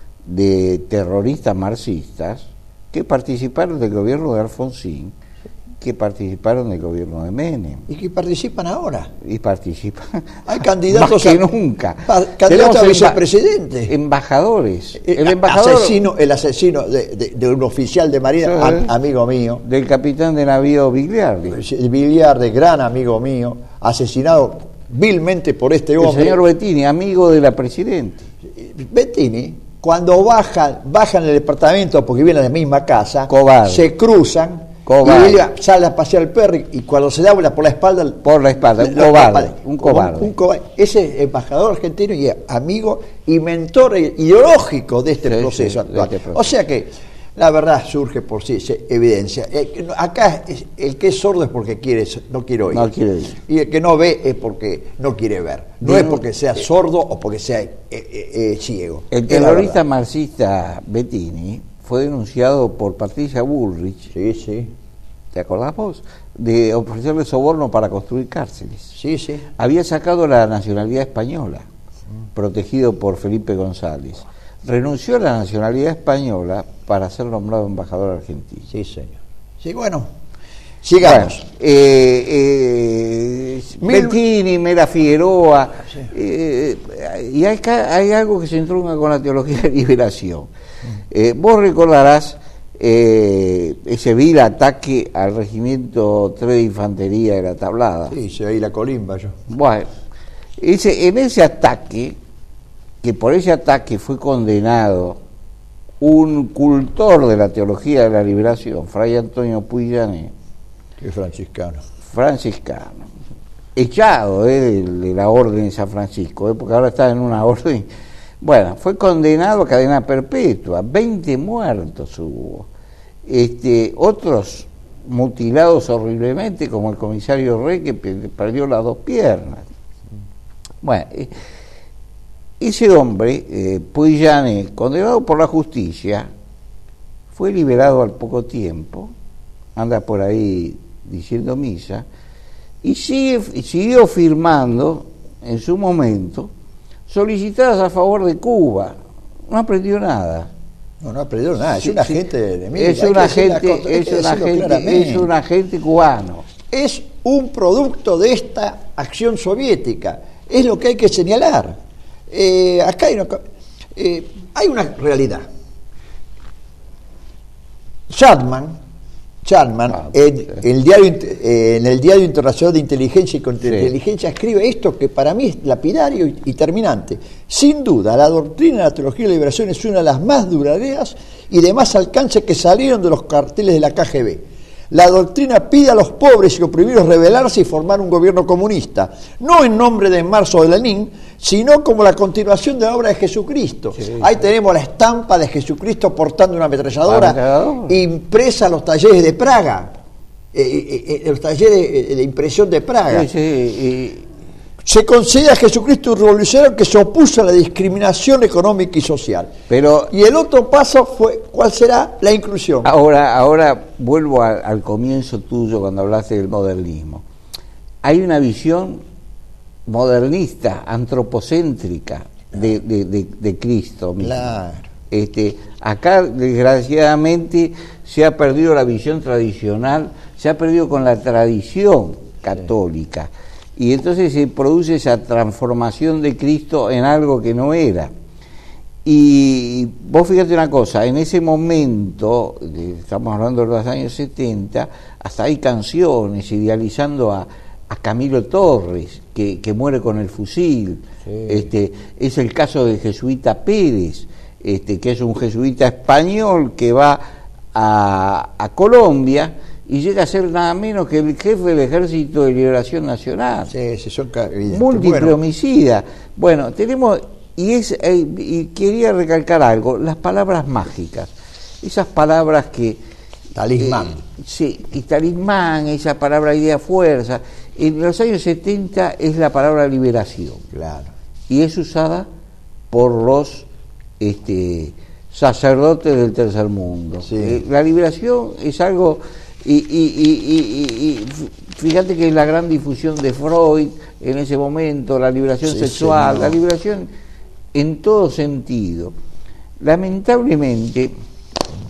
de terroristas marxistas que participaron del gobierno de Alfonsín que participaron del gobierno de Menem. Y que participan ahora. Y participan. Hay candidatos más que a, nunca. Candidatos a emba vicepresidente. Embajadores. El embajador. Asesino, el asesino de, de, de un oficial de marina, ¿sí? a, amigo mío. Del capitán de navío Vigliardi. Vigliardi, gran amigo mío, asesinado vilmente por este hombre. El señor Bettini, amigo de la presidenta. Bettini, cuando bajan, bajan el departamento porque viven a la misma casa, cobarde. Se cruzan. Cobarde. Y ella sale a pasear el perro y cuando se da vuelta por la espalda... Por la espalda, un cobarde. Un cobarde. Un, un cobarde. Ese embajador argentino y amigo y mentor ideológico de este sí, proceso sí, actual. Este proceso. O sea que la verdad surge por sí, se evidencia. Acá el que es sordo es porque quiere, no quiere oír. No quiere oír. Y el que no ve es porque no quiere ver. No Bien, es porque sea sordo o porque sea eh, eh, eh, ciego. El terrorista marxista Bettini fue denunciado por Patricia Bullrich. Sí, sí. ¿Te acordás vos? De ofrecerle soborno para construir cárceles. Sí, sí. Había sacado la nacionalidad española, mm. protegido por Felipe González. Renunció a la nacionalidad española para ser nombrado embajador argentino. Sí, señor. Sí, bueno. Sigamos. Bueno, eh, eh, Mil... Bettini, Mera Figueroa. Sí. Eh, y hay, hay algo que se entronca con la teología de liberación. Eh, vos recordarás eh, ese vil ataque al regimiento tres de infantería de la Tablada. Sí, se veía la colimba yo. Bueno, ese, en ese ataque, que por ese ataque fue condenado un cultor de la teología de la liberación, Fray Antonio Puillané. Que franciscano. Franciscano. Echado eh, de, de la orden de San Francisco, eh, porque ahora está en una orden. Bueno, fue condenado a cadena perpetua, veinte muertos hubo, este, otros mutilados horriblemente, como el comisario Rey, que perdió las dos piernas. Bueno, eh, ese hombre, eh, Puillané, condenado por la justicia, fue liberado al poco tiempo, anda por ahí diciendo misa, y sigue, siguió firmando en su momento solicitadas a favor de Cuba. No aprendió nada. No, no aprendió nada. Es sí, un agente sí. de Es un agente, es un agente, es un agente cubano. Es un producto de esta acción soviética. Es lo que hay que señalar. Eh, acá hay una, eh, hay una realidad. Chapman, Chapman ah, en, sí. el diario, eh, en el Diario Internacional de Inteligencia y Contrainteligencia sí. escribe esto que para mí es lapidario y, y terminante. Sin duda, la doctrina de la teología de la liberación es una de las más duraderas y de más alcance que salieron de los carteles de la K G B. La doctrina pide a los pobres y oprimidos rebelarse y formar un gobierno comunista, no en nombre de Marx o de Lenin, sino como la continuación de la obra de Jesucristo. Sí, Ahí sí. tenemos la estampa de Jesucristo portando una ametralladora ¿Ah, impresa a los talleres de Praga, eh, eh, eh, los talleres de impresión de Praga. Sí, sí, y... Se considera a Jesucristo un revolucionario que se opuso a la discriminación económica y social. Pero, y el otro paso fue, ¿cuál será? La inclusión. Ahora, ahora vuelvo a, al comienzo tuyo cuando hablaste del modernismo. Hay una visión modernista, antropocéntrica de, de, de, de Cristo mismo. Claro. Este, acá, desgraciadamente, se ha perdido la visión tradicional, se ha perdido con la tradición católica. Sí. Y entonces se produce esa transformación de Cristo en algo que no era. Y vos fíjate una cosa, en ese momento, estamos hablando de los años setenta, hasta hay canciones idealizando a, a Camilo Torres, que, que muere con el fusil. Sí. Este, es el caso de Jesuita Pérez, este, que es un jesuita español que va a, a Colombia y llega a ser nada menos que el jefe del Ejército de Liberación Nacional. Sí, sí, son evidentes. Múltiple bueno. homicida. Bueno, tenemos, y, es, eh, y quería recalcar algo, las palabras mágicas, esas palabras que... Talismán. Eh, sí, y talismán, esa palabra idea fuerza. En los años setenta es la palabra liberación. Claro. Y es usada por los este, sacerdotes del tercer mundo. Sí. Eh, la liberación es algo... Y, y, y, y, y fíjate que es la gran difusión de Freud en ese momento, la liberación sí, sexual, sí, no. la liberación en todo sentido. Lamentablemente,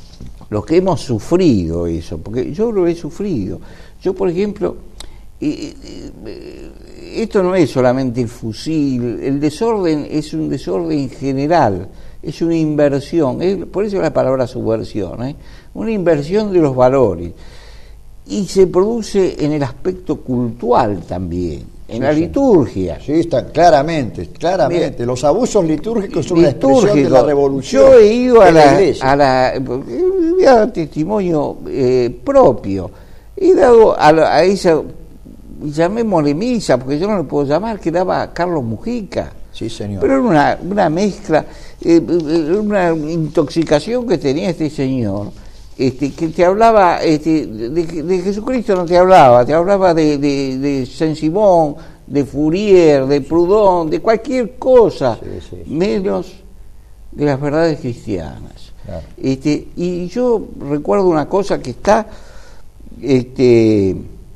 los que hemos sufrido eso, porque yo lo he sufrido. Yo, por ejemplo, eh, eh, esto no es solamente el fusil, el desorden es un desorden general, es una inversión, es, por eso la palabra subversión, ¿eh? Una inversión de los valores, y se produce en el aspecto cultural también, en sí, la sí. liturgia. Sí, está claramente, claramente. Mira, los abusos litúrgicos son una expresión de la revolución. Yo he ido a la, a la, voy a dar testimonio eh, propio, he dado a, a esa, llamémosle misa, porque yo no le puedo llamar, que daba Carlos Mujica. Sí, señor. Pero era una, una mezcla, eh, una intoxicación que tenía este señor, este, que te hablaba, este, de, de Jesucristo no te hablaba, te hablaba de, de, de Saint-Simon, de Fourier, de Proudhon, de cualquier cosa, sí, sí, sí. menos de las verdades cristianas. Claro. Este, y yo recuerdo una cosa que está, este,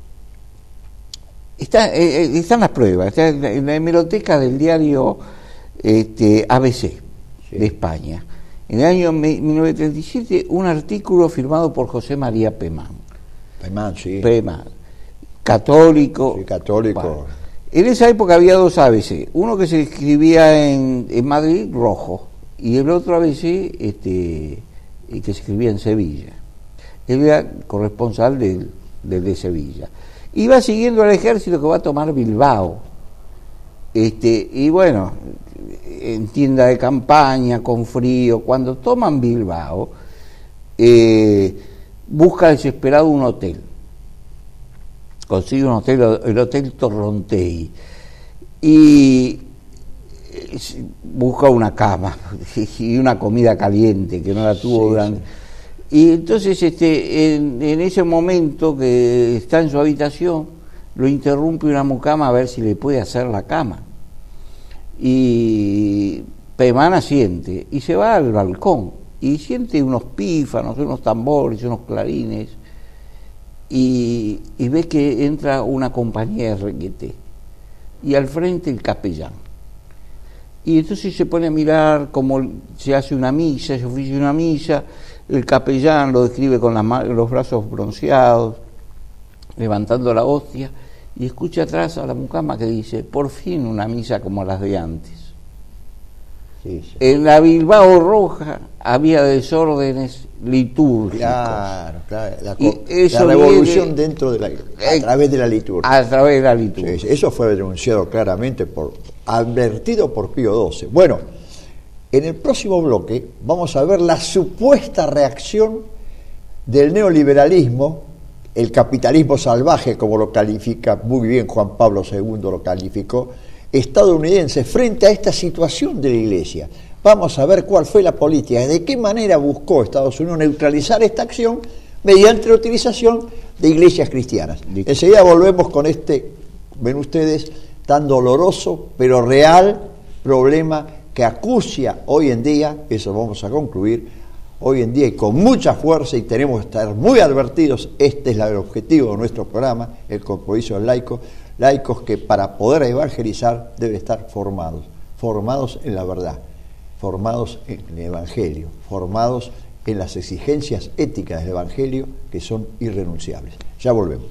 está eh, están las pruebas, está en la hemeroteca del diario este, A B C sí. de España. En el año mil novecientos treinta y siete, un artículo firmado por José María Pemán. Pemán, sí. Pemán, católico. Sí, católico. Bueno, en esa época había dos A B C, uno que se escribía en, en Madrid, rojo, y el otro A B C este, que se escribía en Sevilla. Él era corresponsal del, del de Sevilla. Iba siguiendo al ejército que va a tomar Bilbao. Este, y bueno, en tienda de campaña, con frío, cuando toman Bilbao, eh, busca desesperado un hotel. Consigue un hotel, el Hotel Torrontei, y busca una cama y una comida caliente que no la tuvo sí, durante... Sí. Y entonces este, en, en ese momento que está en su habitación, lo interrumpe una mucama a ver si le puede hacer la cama. Y Pemán asiente y se va al balcón y siente unos pífanos, unos tambores, unos clarines, y, y ve que entra una compañía de requete y al frente el capellán. Y entonces se pone a mirar cómo se hace una misa, se oficia una misa. El capellán lo describe con las manos, los brazos bronceados, levantando la hostia, y escucha atrás a la mucama que dice: por fin una misa como las de antes. Sí, sí. En la Bilbao Roja había desórdenes litúrgicos. Claro, claro. La, y la revolución viene, dentro de la, a eh, través de la liturgia. A través de la liturgia. Sí, eso fue denunciado claramente, por advertido por Pío doce. Bueno, en el próximo bloque vamos a ver la supuesta reacción del neoliberalismo, el capitalismo salvaje, como lo califica muy bien Juan Pablo segundo, lo calificó, estadounidense, frente a esta situación de la Iglesia. Vamos a ver cuál fue la política, de qué manera buscó Estados Unidos neutralizar esta acción mediante la utilización de iglesias cristianas. Enseguida volvemos con este, ven ustedes, tan doloroso pero real problema que acucia hoy en día, eso vamos a concluir, hoy en día y con mucha fuerza, y tenemos que estar muy advertidos. Este es el objetivo de nuestro programa, el compromiso del laico, laicos que para poder evangelizar deben estar formados, formados en la verdad, formados en el Evangelio, formados en las exigencias éticas del Evangelio que son irrenunciables. Ya volvemos.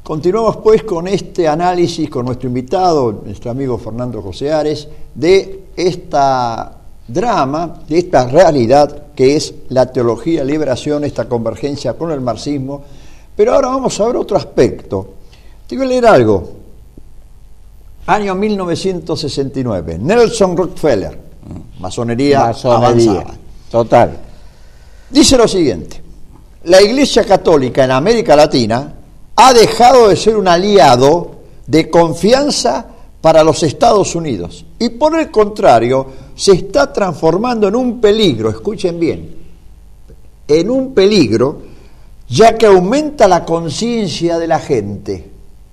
Continuamos pues con este análisis con nuestro invitado, nuestro amigo Fernando José Ares, de esta drama, de esta realidad que es la teología de liberación, esta convergencia con el marxismo. Pero ahora vamos a ver otro aspecto. Te voy a leer algo. Año mil novecientos sesenta y nueve, Nelson Rockefeller, masonería, masonería avanzada. Total. Dice lo siguiente: la Iglesia Católica en América Latina ha dejado de ser un aliado de confianza para los Estados Unidos y por el contrario se está transformando en un peligro, escuchen bien, en un peligro, ya que aumenta la conciencia de la gente.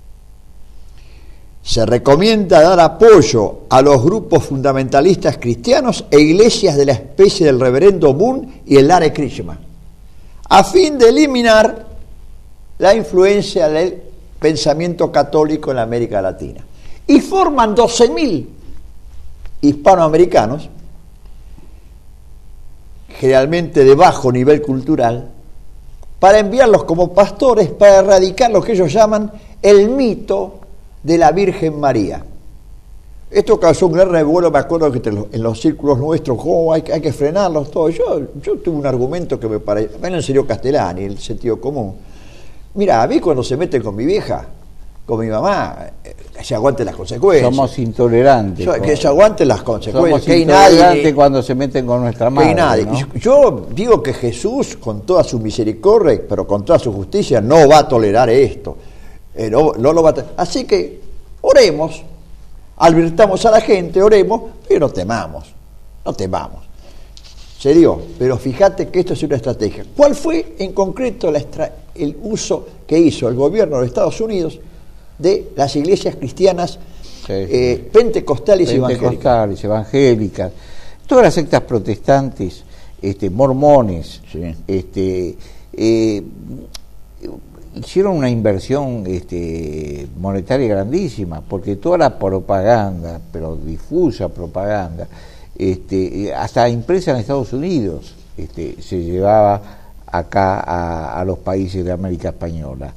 Se recomienda dar apoyo a los grupos fundamentalistas cristianos e iglesias de la especie del Reverendo Moon y el Hare Krishna, a fin de eliminar la influencia del pensamiento católico en la América Latina. Y forman doce mil hispanoamericanos, generalmente de bajo nivel cultural, para enviarlos como pastores para erradicar lo que ellos llaman el mito de la Virgen María. Esto causó un gran revuelo, me acuerdo que en los círculos nuestros, oh, hay, hay que frenarlos, todo. Yo, yo tuve un argumento que me pareció, me lo enseñó Castellani, el sentido común. Mira, a mí cuando se meten con mi vieja, con mi mamá, que se aguanten las consecuencias. Somos intolerantes. Yo, que se aguanten las consecuencias. Somos que intolerantes nadie, cuando se meten con nuestra madre. Nadie, ¿no? Yo digo que Jesús, con toda su misericordia, pero con toda su justicia, no va a tolerar esto. Eh, no, no lo va a tolerar. Así que oremos, advirtamos a la gente, oremos, pero no temamos, no temamos. Se dio, pero fíjate que esto es una estrategia. ¿Cuál fue en concreto la estra- el uso que hizo el gobierno de Estados Unidos de las iglesias cristianas sí, sí. Eh, pentecostales, pentecostales, evangélicas. evangélicas, todas las sectas protestantes, este, mormones, sí. este, eh, hicieron una inversión este, monetaria grandísima, porque toda la propaganda, pero difusa propaganda, este, hasta impresa en Estados Unidos, este, se llevaba acá a, a los países de América Española.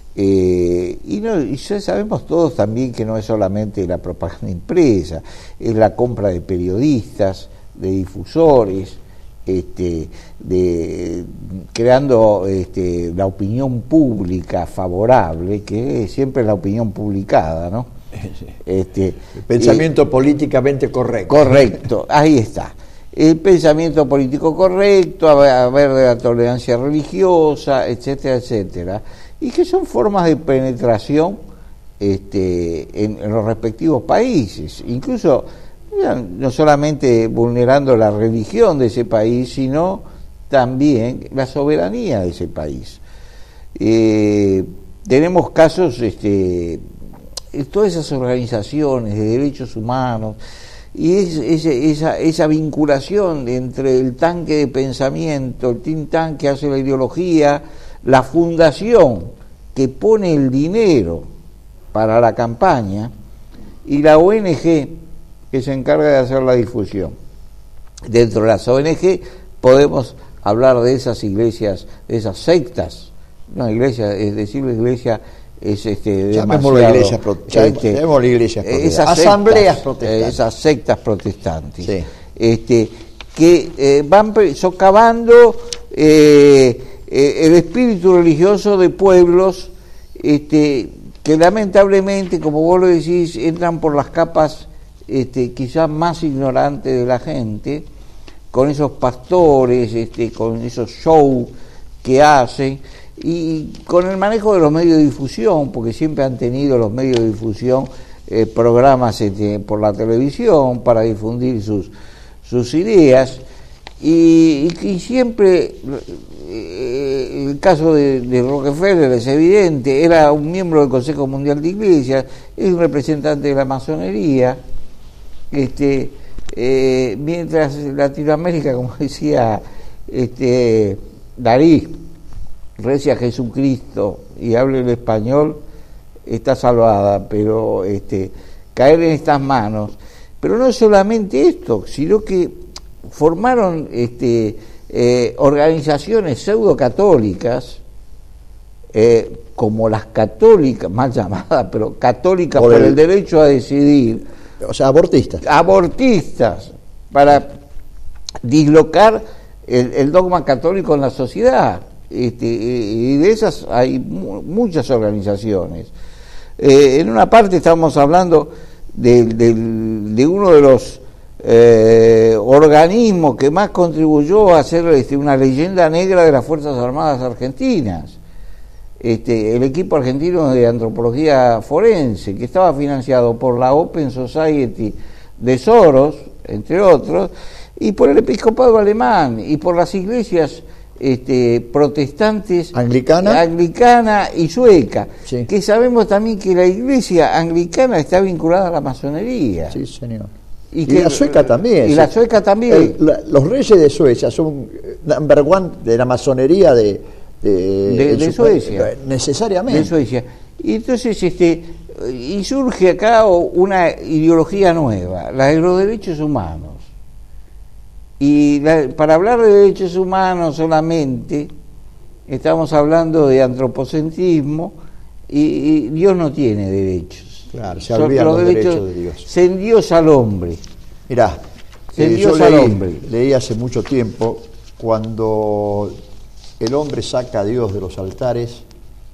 Eh, y, no, y sabemos todos también que no es solamente la propaganda impresa, es la compra de periodistas, de difusores, este, de, creando este, la opinión pública favorable, que es siempre la opinión publicada, ¿no? Este, el pensamiento eh, políticamente correcto. Correcto, ahí está. El pensamiento político correcto, a ver de la tolerancia religiosa, etcétera, etcétera. Y que son formas de penetración este, en, en los respectivos países, incluso no solamente vulnerando la religión de ese país, sino también la soberanía de ese país. Eh, tenemos casos, este, todas esas organizaciones de derechos humanos, y es, es, esa, esa vinculación entre el tanque de pensamiento, el think tank que hace la ideología, la fundación que pone el dinero para la campaña y la O N G que se encarga de hacer la difusión. Dentro de las O N G podemos hablar de esas iglesias, de esas sectas, no iglesia, es decir, la iglesia es este llamémoslo iglesia, este, llamémoslo iglesia esas asambleas sectas, protestantes, esas sectas protestantes, sí. este, que eh, van socavando eh, eh, el espíritu religioso de pueblos este, que lamentablemente, como vos lo decís, entran por las capas este, quizás más ignorantes de la gente, con esos pastores, este, con esos shows que hacen, y con el manejo de los medios de difusión, porque siempre han tenido los medios de difusión eh, programas este, por la televisión para difundir sus, sus ideas, y, y, y siempre eh, el caso de, de Rockefeller es evidente, era un miembro del Consejo Mundial de Iglesias, es un representante de la masonería, este, eh, mientras Latinoamérica, como decía este, Darí, reza a Jesucristo y hable el español, está salvada, pero este, caer en estas manos. Pero no solamente esto, sino que formaron este, eh, organizaciones pseudo-católicas eh, como las católicas, mal llamadas, pero católicas por, por el, el derecho a decidir, o sea, abortistas, abortistas, para dislocar el, el dogma católico en la sociedad. Este, y de esas hay mu muchas organizaciones. Eh, en una parte estamos hablando de, de, de uno de los eh, organismos que más contribuyó a hacer este, una leyenda negra de las Fuerzas Armadas Argentinas, este, el equipo argentino de antropología forense, que estaba financiado por la Open Society de Soros, entre otros, y por el episcopado alemán y por las iglesias Este, protestantes, anglicana, anglicana y sueca, sí. Que sabemos también que la iglesia anglicana está vinculada a la masonería. Sí, señor. Y, y que, la sueca también. Y sí. la sueca también. El, la, los reyes de Suecia son number one de la masonería de, de, de, de Suecia. Necesariamente. De Suecia. Y entonces, este, y surge acá una ideología nueva, la de los derechos humanos. Y la, para hablar de derechos humanos solamente estamos hablando de antropocentrismo y, y Dios no tiene derechos. Claro, se olvidan los, los derechos, derechos de Dios. Se endiosa al hombre. Mirá, se eh, yo leí, al hombre. leí hace mucho tiempo cuando el hombre saca a Dios de los altares,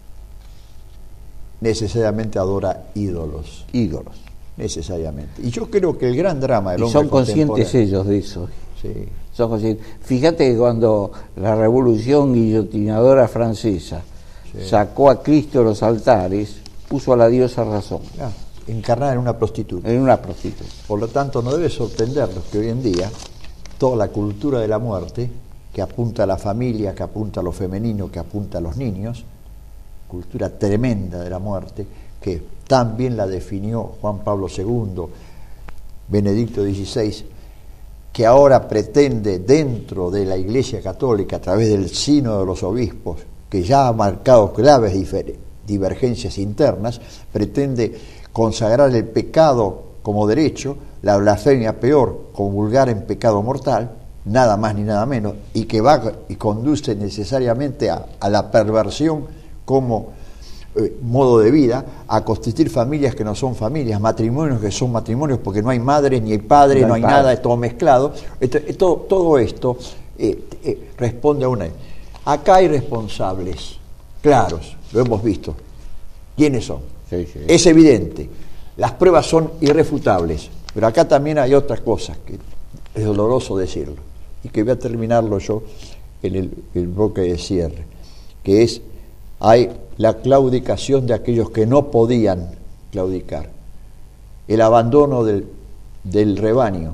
necesariamente adora ídolos. Ídolos. Necesariamente. Y yo creo que el gran drama del y hombre son conscientes ellos de eso. Sí. Son conscientes. Fíjate que cuando la revolución guillotinadora francesa sí. sacó a Cristo de los altares, puso a la diosa razón. Ah, encarnada en una prostituta. En una prostituta. Por lo tanto, no debe sorprendernos que hoy en día toda la cultura de la muerte, que apunta a la familia, que apunta a lo femenino, que apunta a los niños, cultura tremenda de la muerte, que también la definió Juan Pablo segundo, Benedicto dieciséis, que ahora pretende dentro de la Iglesia Católica, a través del sínodo de los obispos, que ya ha marcado claves divergencias internas, pretende consagrar el pecado como derecho, la blasfemia peor, comulgar en pecado mortal, nada más ni nada menos, y que va y conduce necesariamente a, a la perversión como eh, modo de vida, a constituir familias que no son familias, matrimonios que son matrimonios porque no hay madre ni hay padre, no, no hay padre. Nada, es todo mezclado. Esto, todo, todo esto eh, eh, responde a una... Acá hay responsables claros, lo hemos visto. ¿Quiénes son? Sí, sí. Es evidente, las pruebas son irrefutables, pero acá también hay otras cosas que es doloroso decirlo, y que voy a terminarlo yo en el, el bloque de cierre, que es, hay la claudicación de aquellos que no podían claudicar, el abandono del, del rebaño,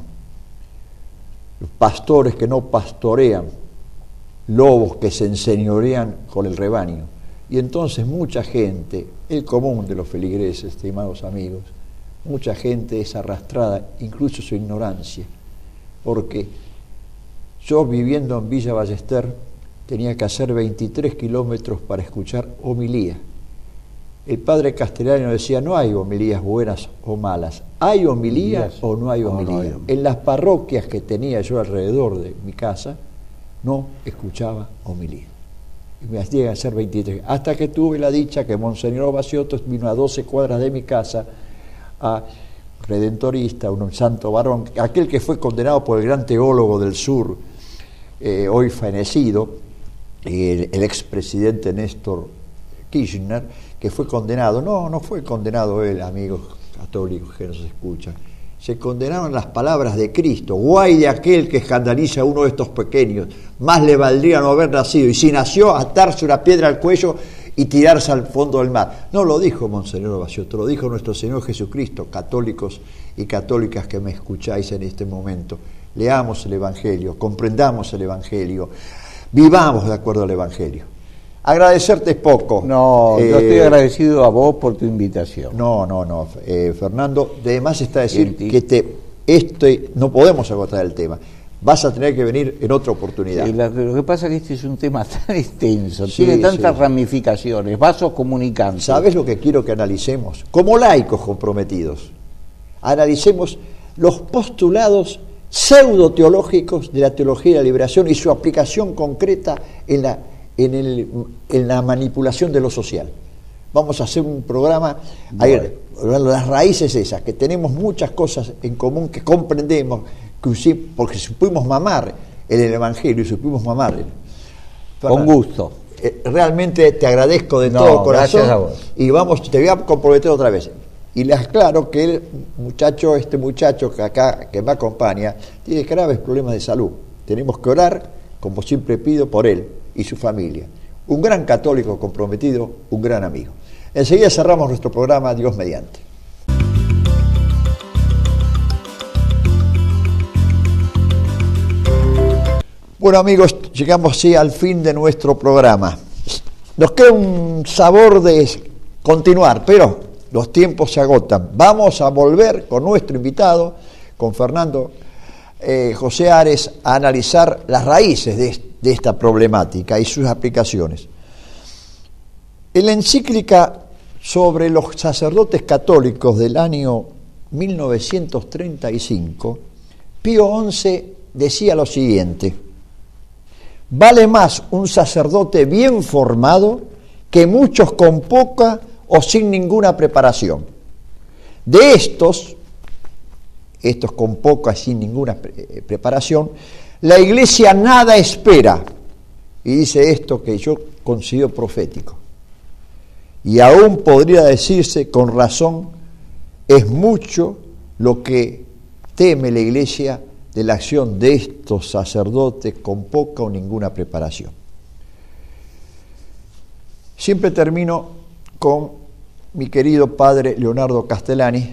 los pastores que no pastorean, lobos que se enseñorean con el rebaño, y entonces mucha gente, el común de los feligreses, estimados amigos, mucha gente es arrastrada, incluso su ignorancia, porque yo viviendo en Villa Ballester tenía que hacer veintitrés kilómetros para escuchar homilía. El padre Castellano decía, no hay homilías buenas o malas, hay homilías o no hay homilías. No, no hay. En las parroquias que tenía yo alrededor de mi casa, no escuchaba homilía. Y me hacía hacer veintitrés, hasta que tuve la dicha que Monseñor Baciotto vino a doce cuadras de mi casa a redentorista, un santo varón, aquel que fue condenado por el gran teólogo del sur, eh, hoy fenecido, el, el expresidente Néstor Kirchner, que fue condenado. No, no fue condenado él, amigos católicos que nos escuchan. Se condenaron las palabras de Cristo. Guay de aquel que escandaliza a uno de estos pequeños, más le valdría no haber nacido, y si nació, atarse una piedra al cuello y tirarse al fondo del mar. No lo dijo Monseñor Baciotto, lo dijo nuestro Señor Jesucristo. Católicos y católicas que me escucháis en este momento, leamos el Evangelio, comprendamos el Evangelio, vivamos de acuerdo al Evangelio. Agradecerte es poco. No, eh, yo estoy agradecido a vos por tu invitación. No, no, no, eh, Fernando, además está decir que te, este, no podemos agotar el tema. Vas a tener que venir en otra oportunidad. Sí, la, lo que pasa es que este es un tema tan extenso, sí, tiene tantas sí. ramificaciones, vasos comunicantes. ¿Sabes lo que quiero que analicemos? Como laicos comprometidos, analicemos los postulados pseudo-teológicos de la teología de la liberación y su aplicación concreta en la en, el, en la manipulación de lo social. Vamos a hacer un programa, bueno. Las raíces esas, que tenemos muchas cosas en común, que comprendemos, que, porque supimos mamar en el Evangelio y supimos mamar. Con gusto. Eh, realmente te agradezco de no, todo corazón. Gracias a vos. Y vamos, te voy a comprometer otra vez. Y les aclaro que el muchacho, este muchacho que acá, que me acompaña, tiene graves problemas de salud. Tenemos que orar, como siempre pido, por él y su familia. Un gran católico comprometido, un gran amigo. Enseguida cerramos nuestro programa, Dios mediante. Bueno, amigos, llegamos sí al fin de nuestro programa. Nos queda un sabor de continuar, pero los tiempos se agotan. Vamos a volver con nuestro invitado, con Fernando eh, José Ares, a analizar las raíces de, de esta problemática y sus aplicaciones. En la encíclica sobre los sacerdotes católicos del año mil novecientos treinta y cinco, Pío once decía lo siguiente: vale más un sacerdote bien formado que muchos con poca o sin ninguna preparación. De estos, estos con poca y sin ninguna pre- preparación, la Iglesia nada espera. Y dice esto que yo considero profético. Y aún podría decirse con razón, es mucho lo que teme la Iglesia de la acción de estos sacerdotes con poca o ninguna preparación. Siempre termino con mi querido padre Leonardo Castellani,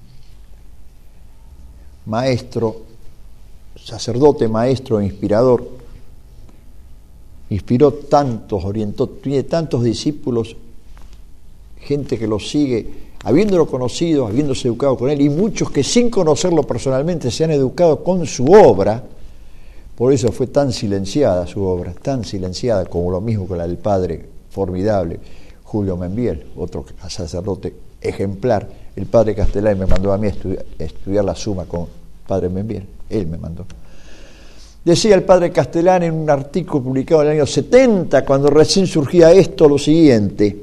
maestro, sacerdote, maestro, inspirador. Inspiró tantos, orientó, tiene tantos discípulos, gente que lo sigue, habiéndolo conocido, habiéndose educado con él, y muchos que sin conocerlo personalmente se han educado con su obra. Por eso fue tan silenciada su obra, tan silenciada como lo mismo que la del padre formidable Julio Membiel, otro sacerdote ejemplar. El padre Castellani me mandó a mí a estudiar, a estudiar la suma con el padre Membiel, él me mandó. Decía el padre Castellani en un artículo publicado en el año setenta, cuando recién surgía esto, lo siguiente.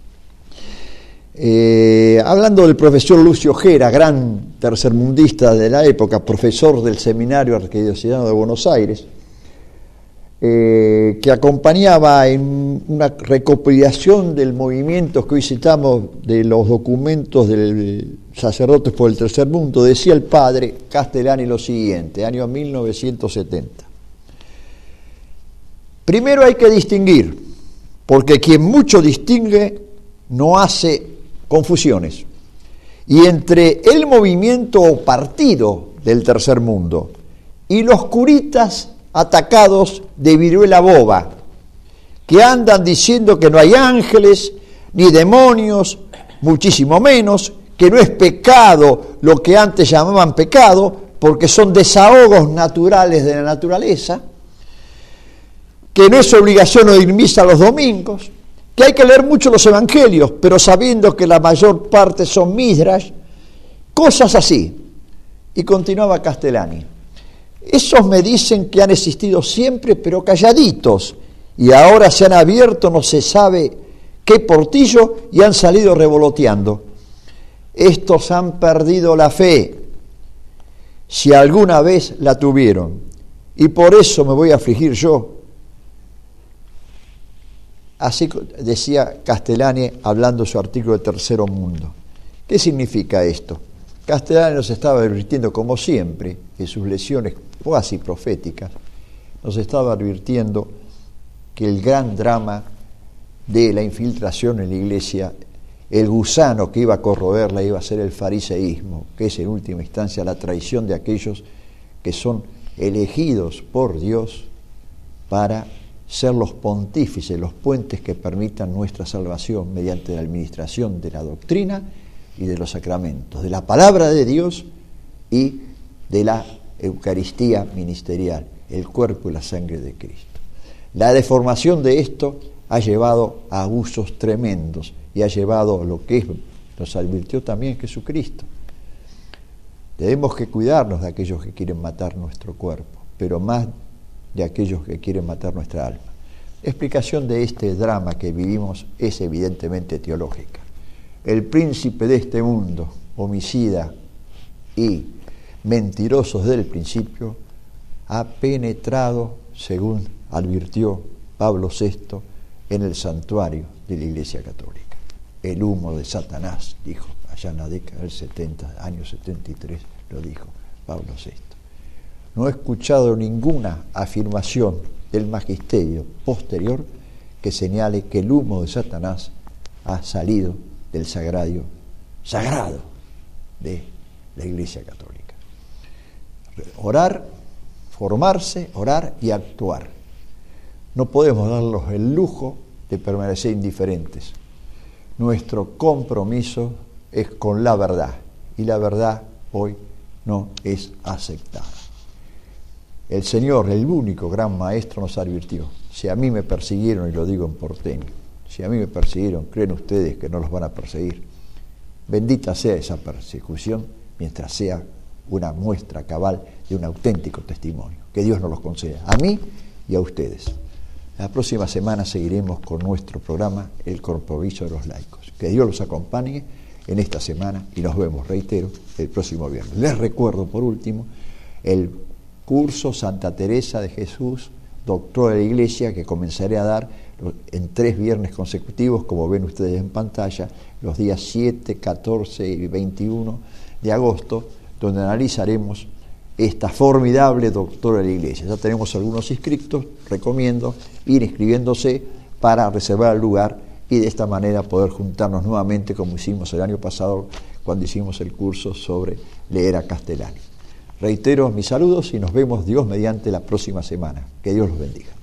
Eh, hablando del profesor Lucio Gera, gran tercermundista de la época, profesor del Seminario Arquidiocesano de Buenos Aires, eh, que acompañaba en una recopilación del movimiento que hoy citamos de los documentos del Sacerdotes por el Tercer Mundo, decía el padre Castellani lo siguiente, año mil novecientos setenta. Primero hay que distinguir, porque quien mucho distingue no hace confusiones. Y entre el movimiento o partido del tercer mundo y los curitas atacados de viruela boba, que andan diciendo que no hay ángeles ni demonios, muchísimo menos, que no es pecado lo que antes llamaban pecado, porque son desahogos naturales de la naturaleza, que no es obligación de ir a misa los domingos, que hay que leer mucho los evangelios, pero sabiendo que la mayor parte son midrash, cosas así. Y continuaba Castellani. Esos me dicen que han existido siempre, pero calladitos, y ahora se han abierto no se sabe qué portillo y han salido revoloteando. Estos han perdido la fe, si alguna vez la tuvieron, y por eso me voy a afligir yo. Así decía Castellani hablando de su artículo de Tercero Mundo. ¿Qué significa esto? Castellani nos estaba advirtiendo, como siempre, en sus lecciones cuasi proféticas, nos estaba advirtiendo que el gran drama de la infiltración en la Iglesia, el gusano que iba a corroerla iba a ser el fariseísmo, que es en última instancia la traición de aquellos que son elegidos por Dios para ser los pontífices, los puentes que permitan nuestra salvación mediante la administración de la doctrina y de los sacramentos, de la palabra de Dios y de la Eucaristía ministerial, el cuerpo y la sangre de Cristo. La deformación de esto ha llevado a abusos tremendos y ha llevado a lo que es, nos advirtió también Jesucristo. Tenemos que cuidarnos de aquellos que quieren matar nuestro cuerpo, pero más de aquellos que quieren matar nuestra alma. explicación de este drama que vivimos es evidentemente teológica. El príncipe de este mundo, homicida y mentiroso desde el principio, ha penetrado, según advirtió Pablo sexto, en el santuario de la Iglesia Católica. El humo de Satanás, dijo allá en la década del setenta, año setenta y tres, lo dijo Pablo sexto. No he escuchado ninguna afirmación del magisterio posterior que señale que el humo de Satanás ha salido del sagrario sagrado de la Iglesia Católica. Orar, formarse, orar y actuar. No podemos darnos el lujo de permanecer indiferentes. Nuestro compromiso es con la verdad, y la verdad hoy no es aceptada. El Señor, el único gran maestro, nos advirtió: si a mí me persiguieron, y lo digo en porteño, si a mí me persiguieron, ¿creen ustedes que no los van a perseguir? Bendita sea esa persecución, mientras sea una muestra cabal de un auténtico testimonio. Que Dios nos los conceda, a mí y a ustedes. La próxima semana seguiremos con nuestro programa El Compromiso de los Laicos. Que Dios los acompañe en esta semana y nos vemos, reitero, el próximo viernes. Les recuerdo, por último, el curso Santa Teresa de Jesús, doctora de la Iglesia, que comenzaré a dar en tres viernes consecutivos, como ven ustedes en pantalla, los días siete, catorce y veintiuno de agosto, donde analizaremos esta formidable doctora de la Iglesia. Ya tenemos algunos inscritos, recomiendo ir inscribiéndose para reservar el lugar y de esta manera poder juntarnos nuevamente como hicimos el año pasado cuando hicimos el curso sobre leer a Castellani. Reitero mis saludos y nos vemos, Dios mediante, la próxima semana. Que Dios los bendiga.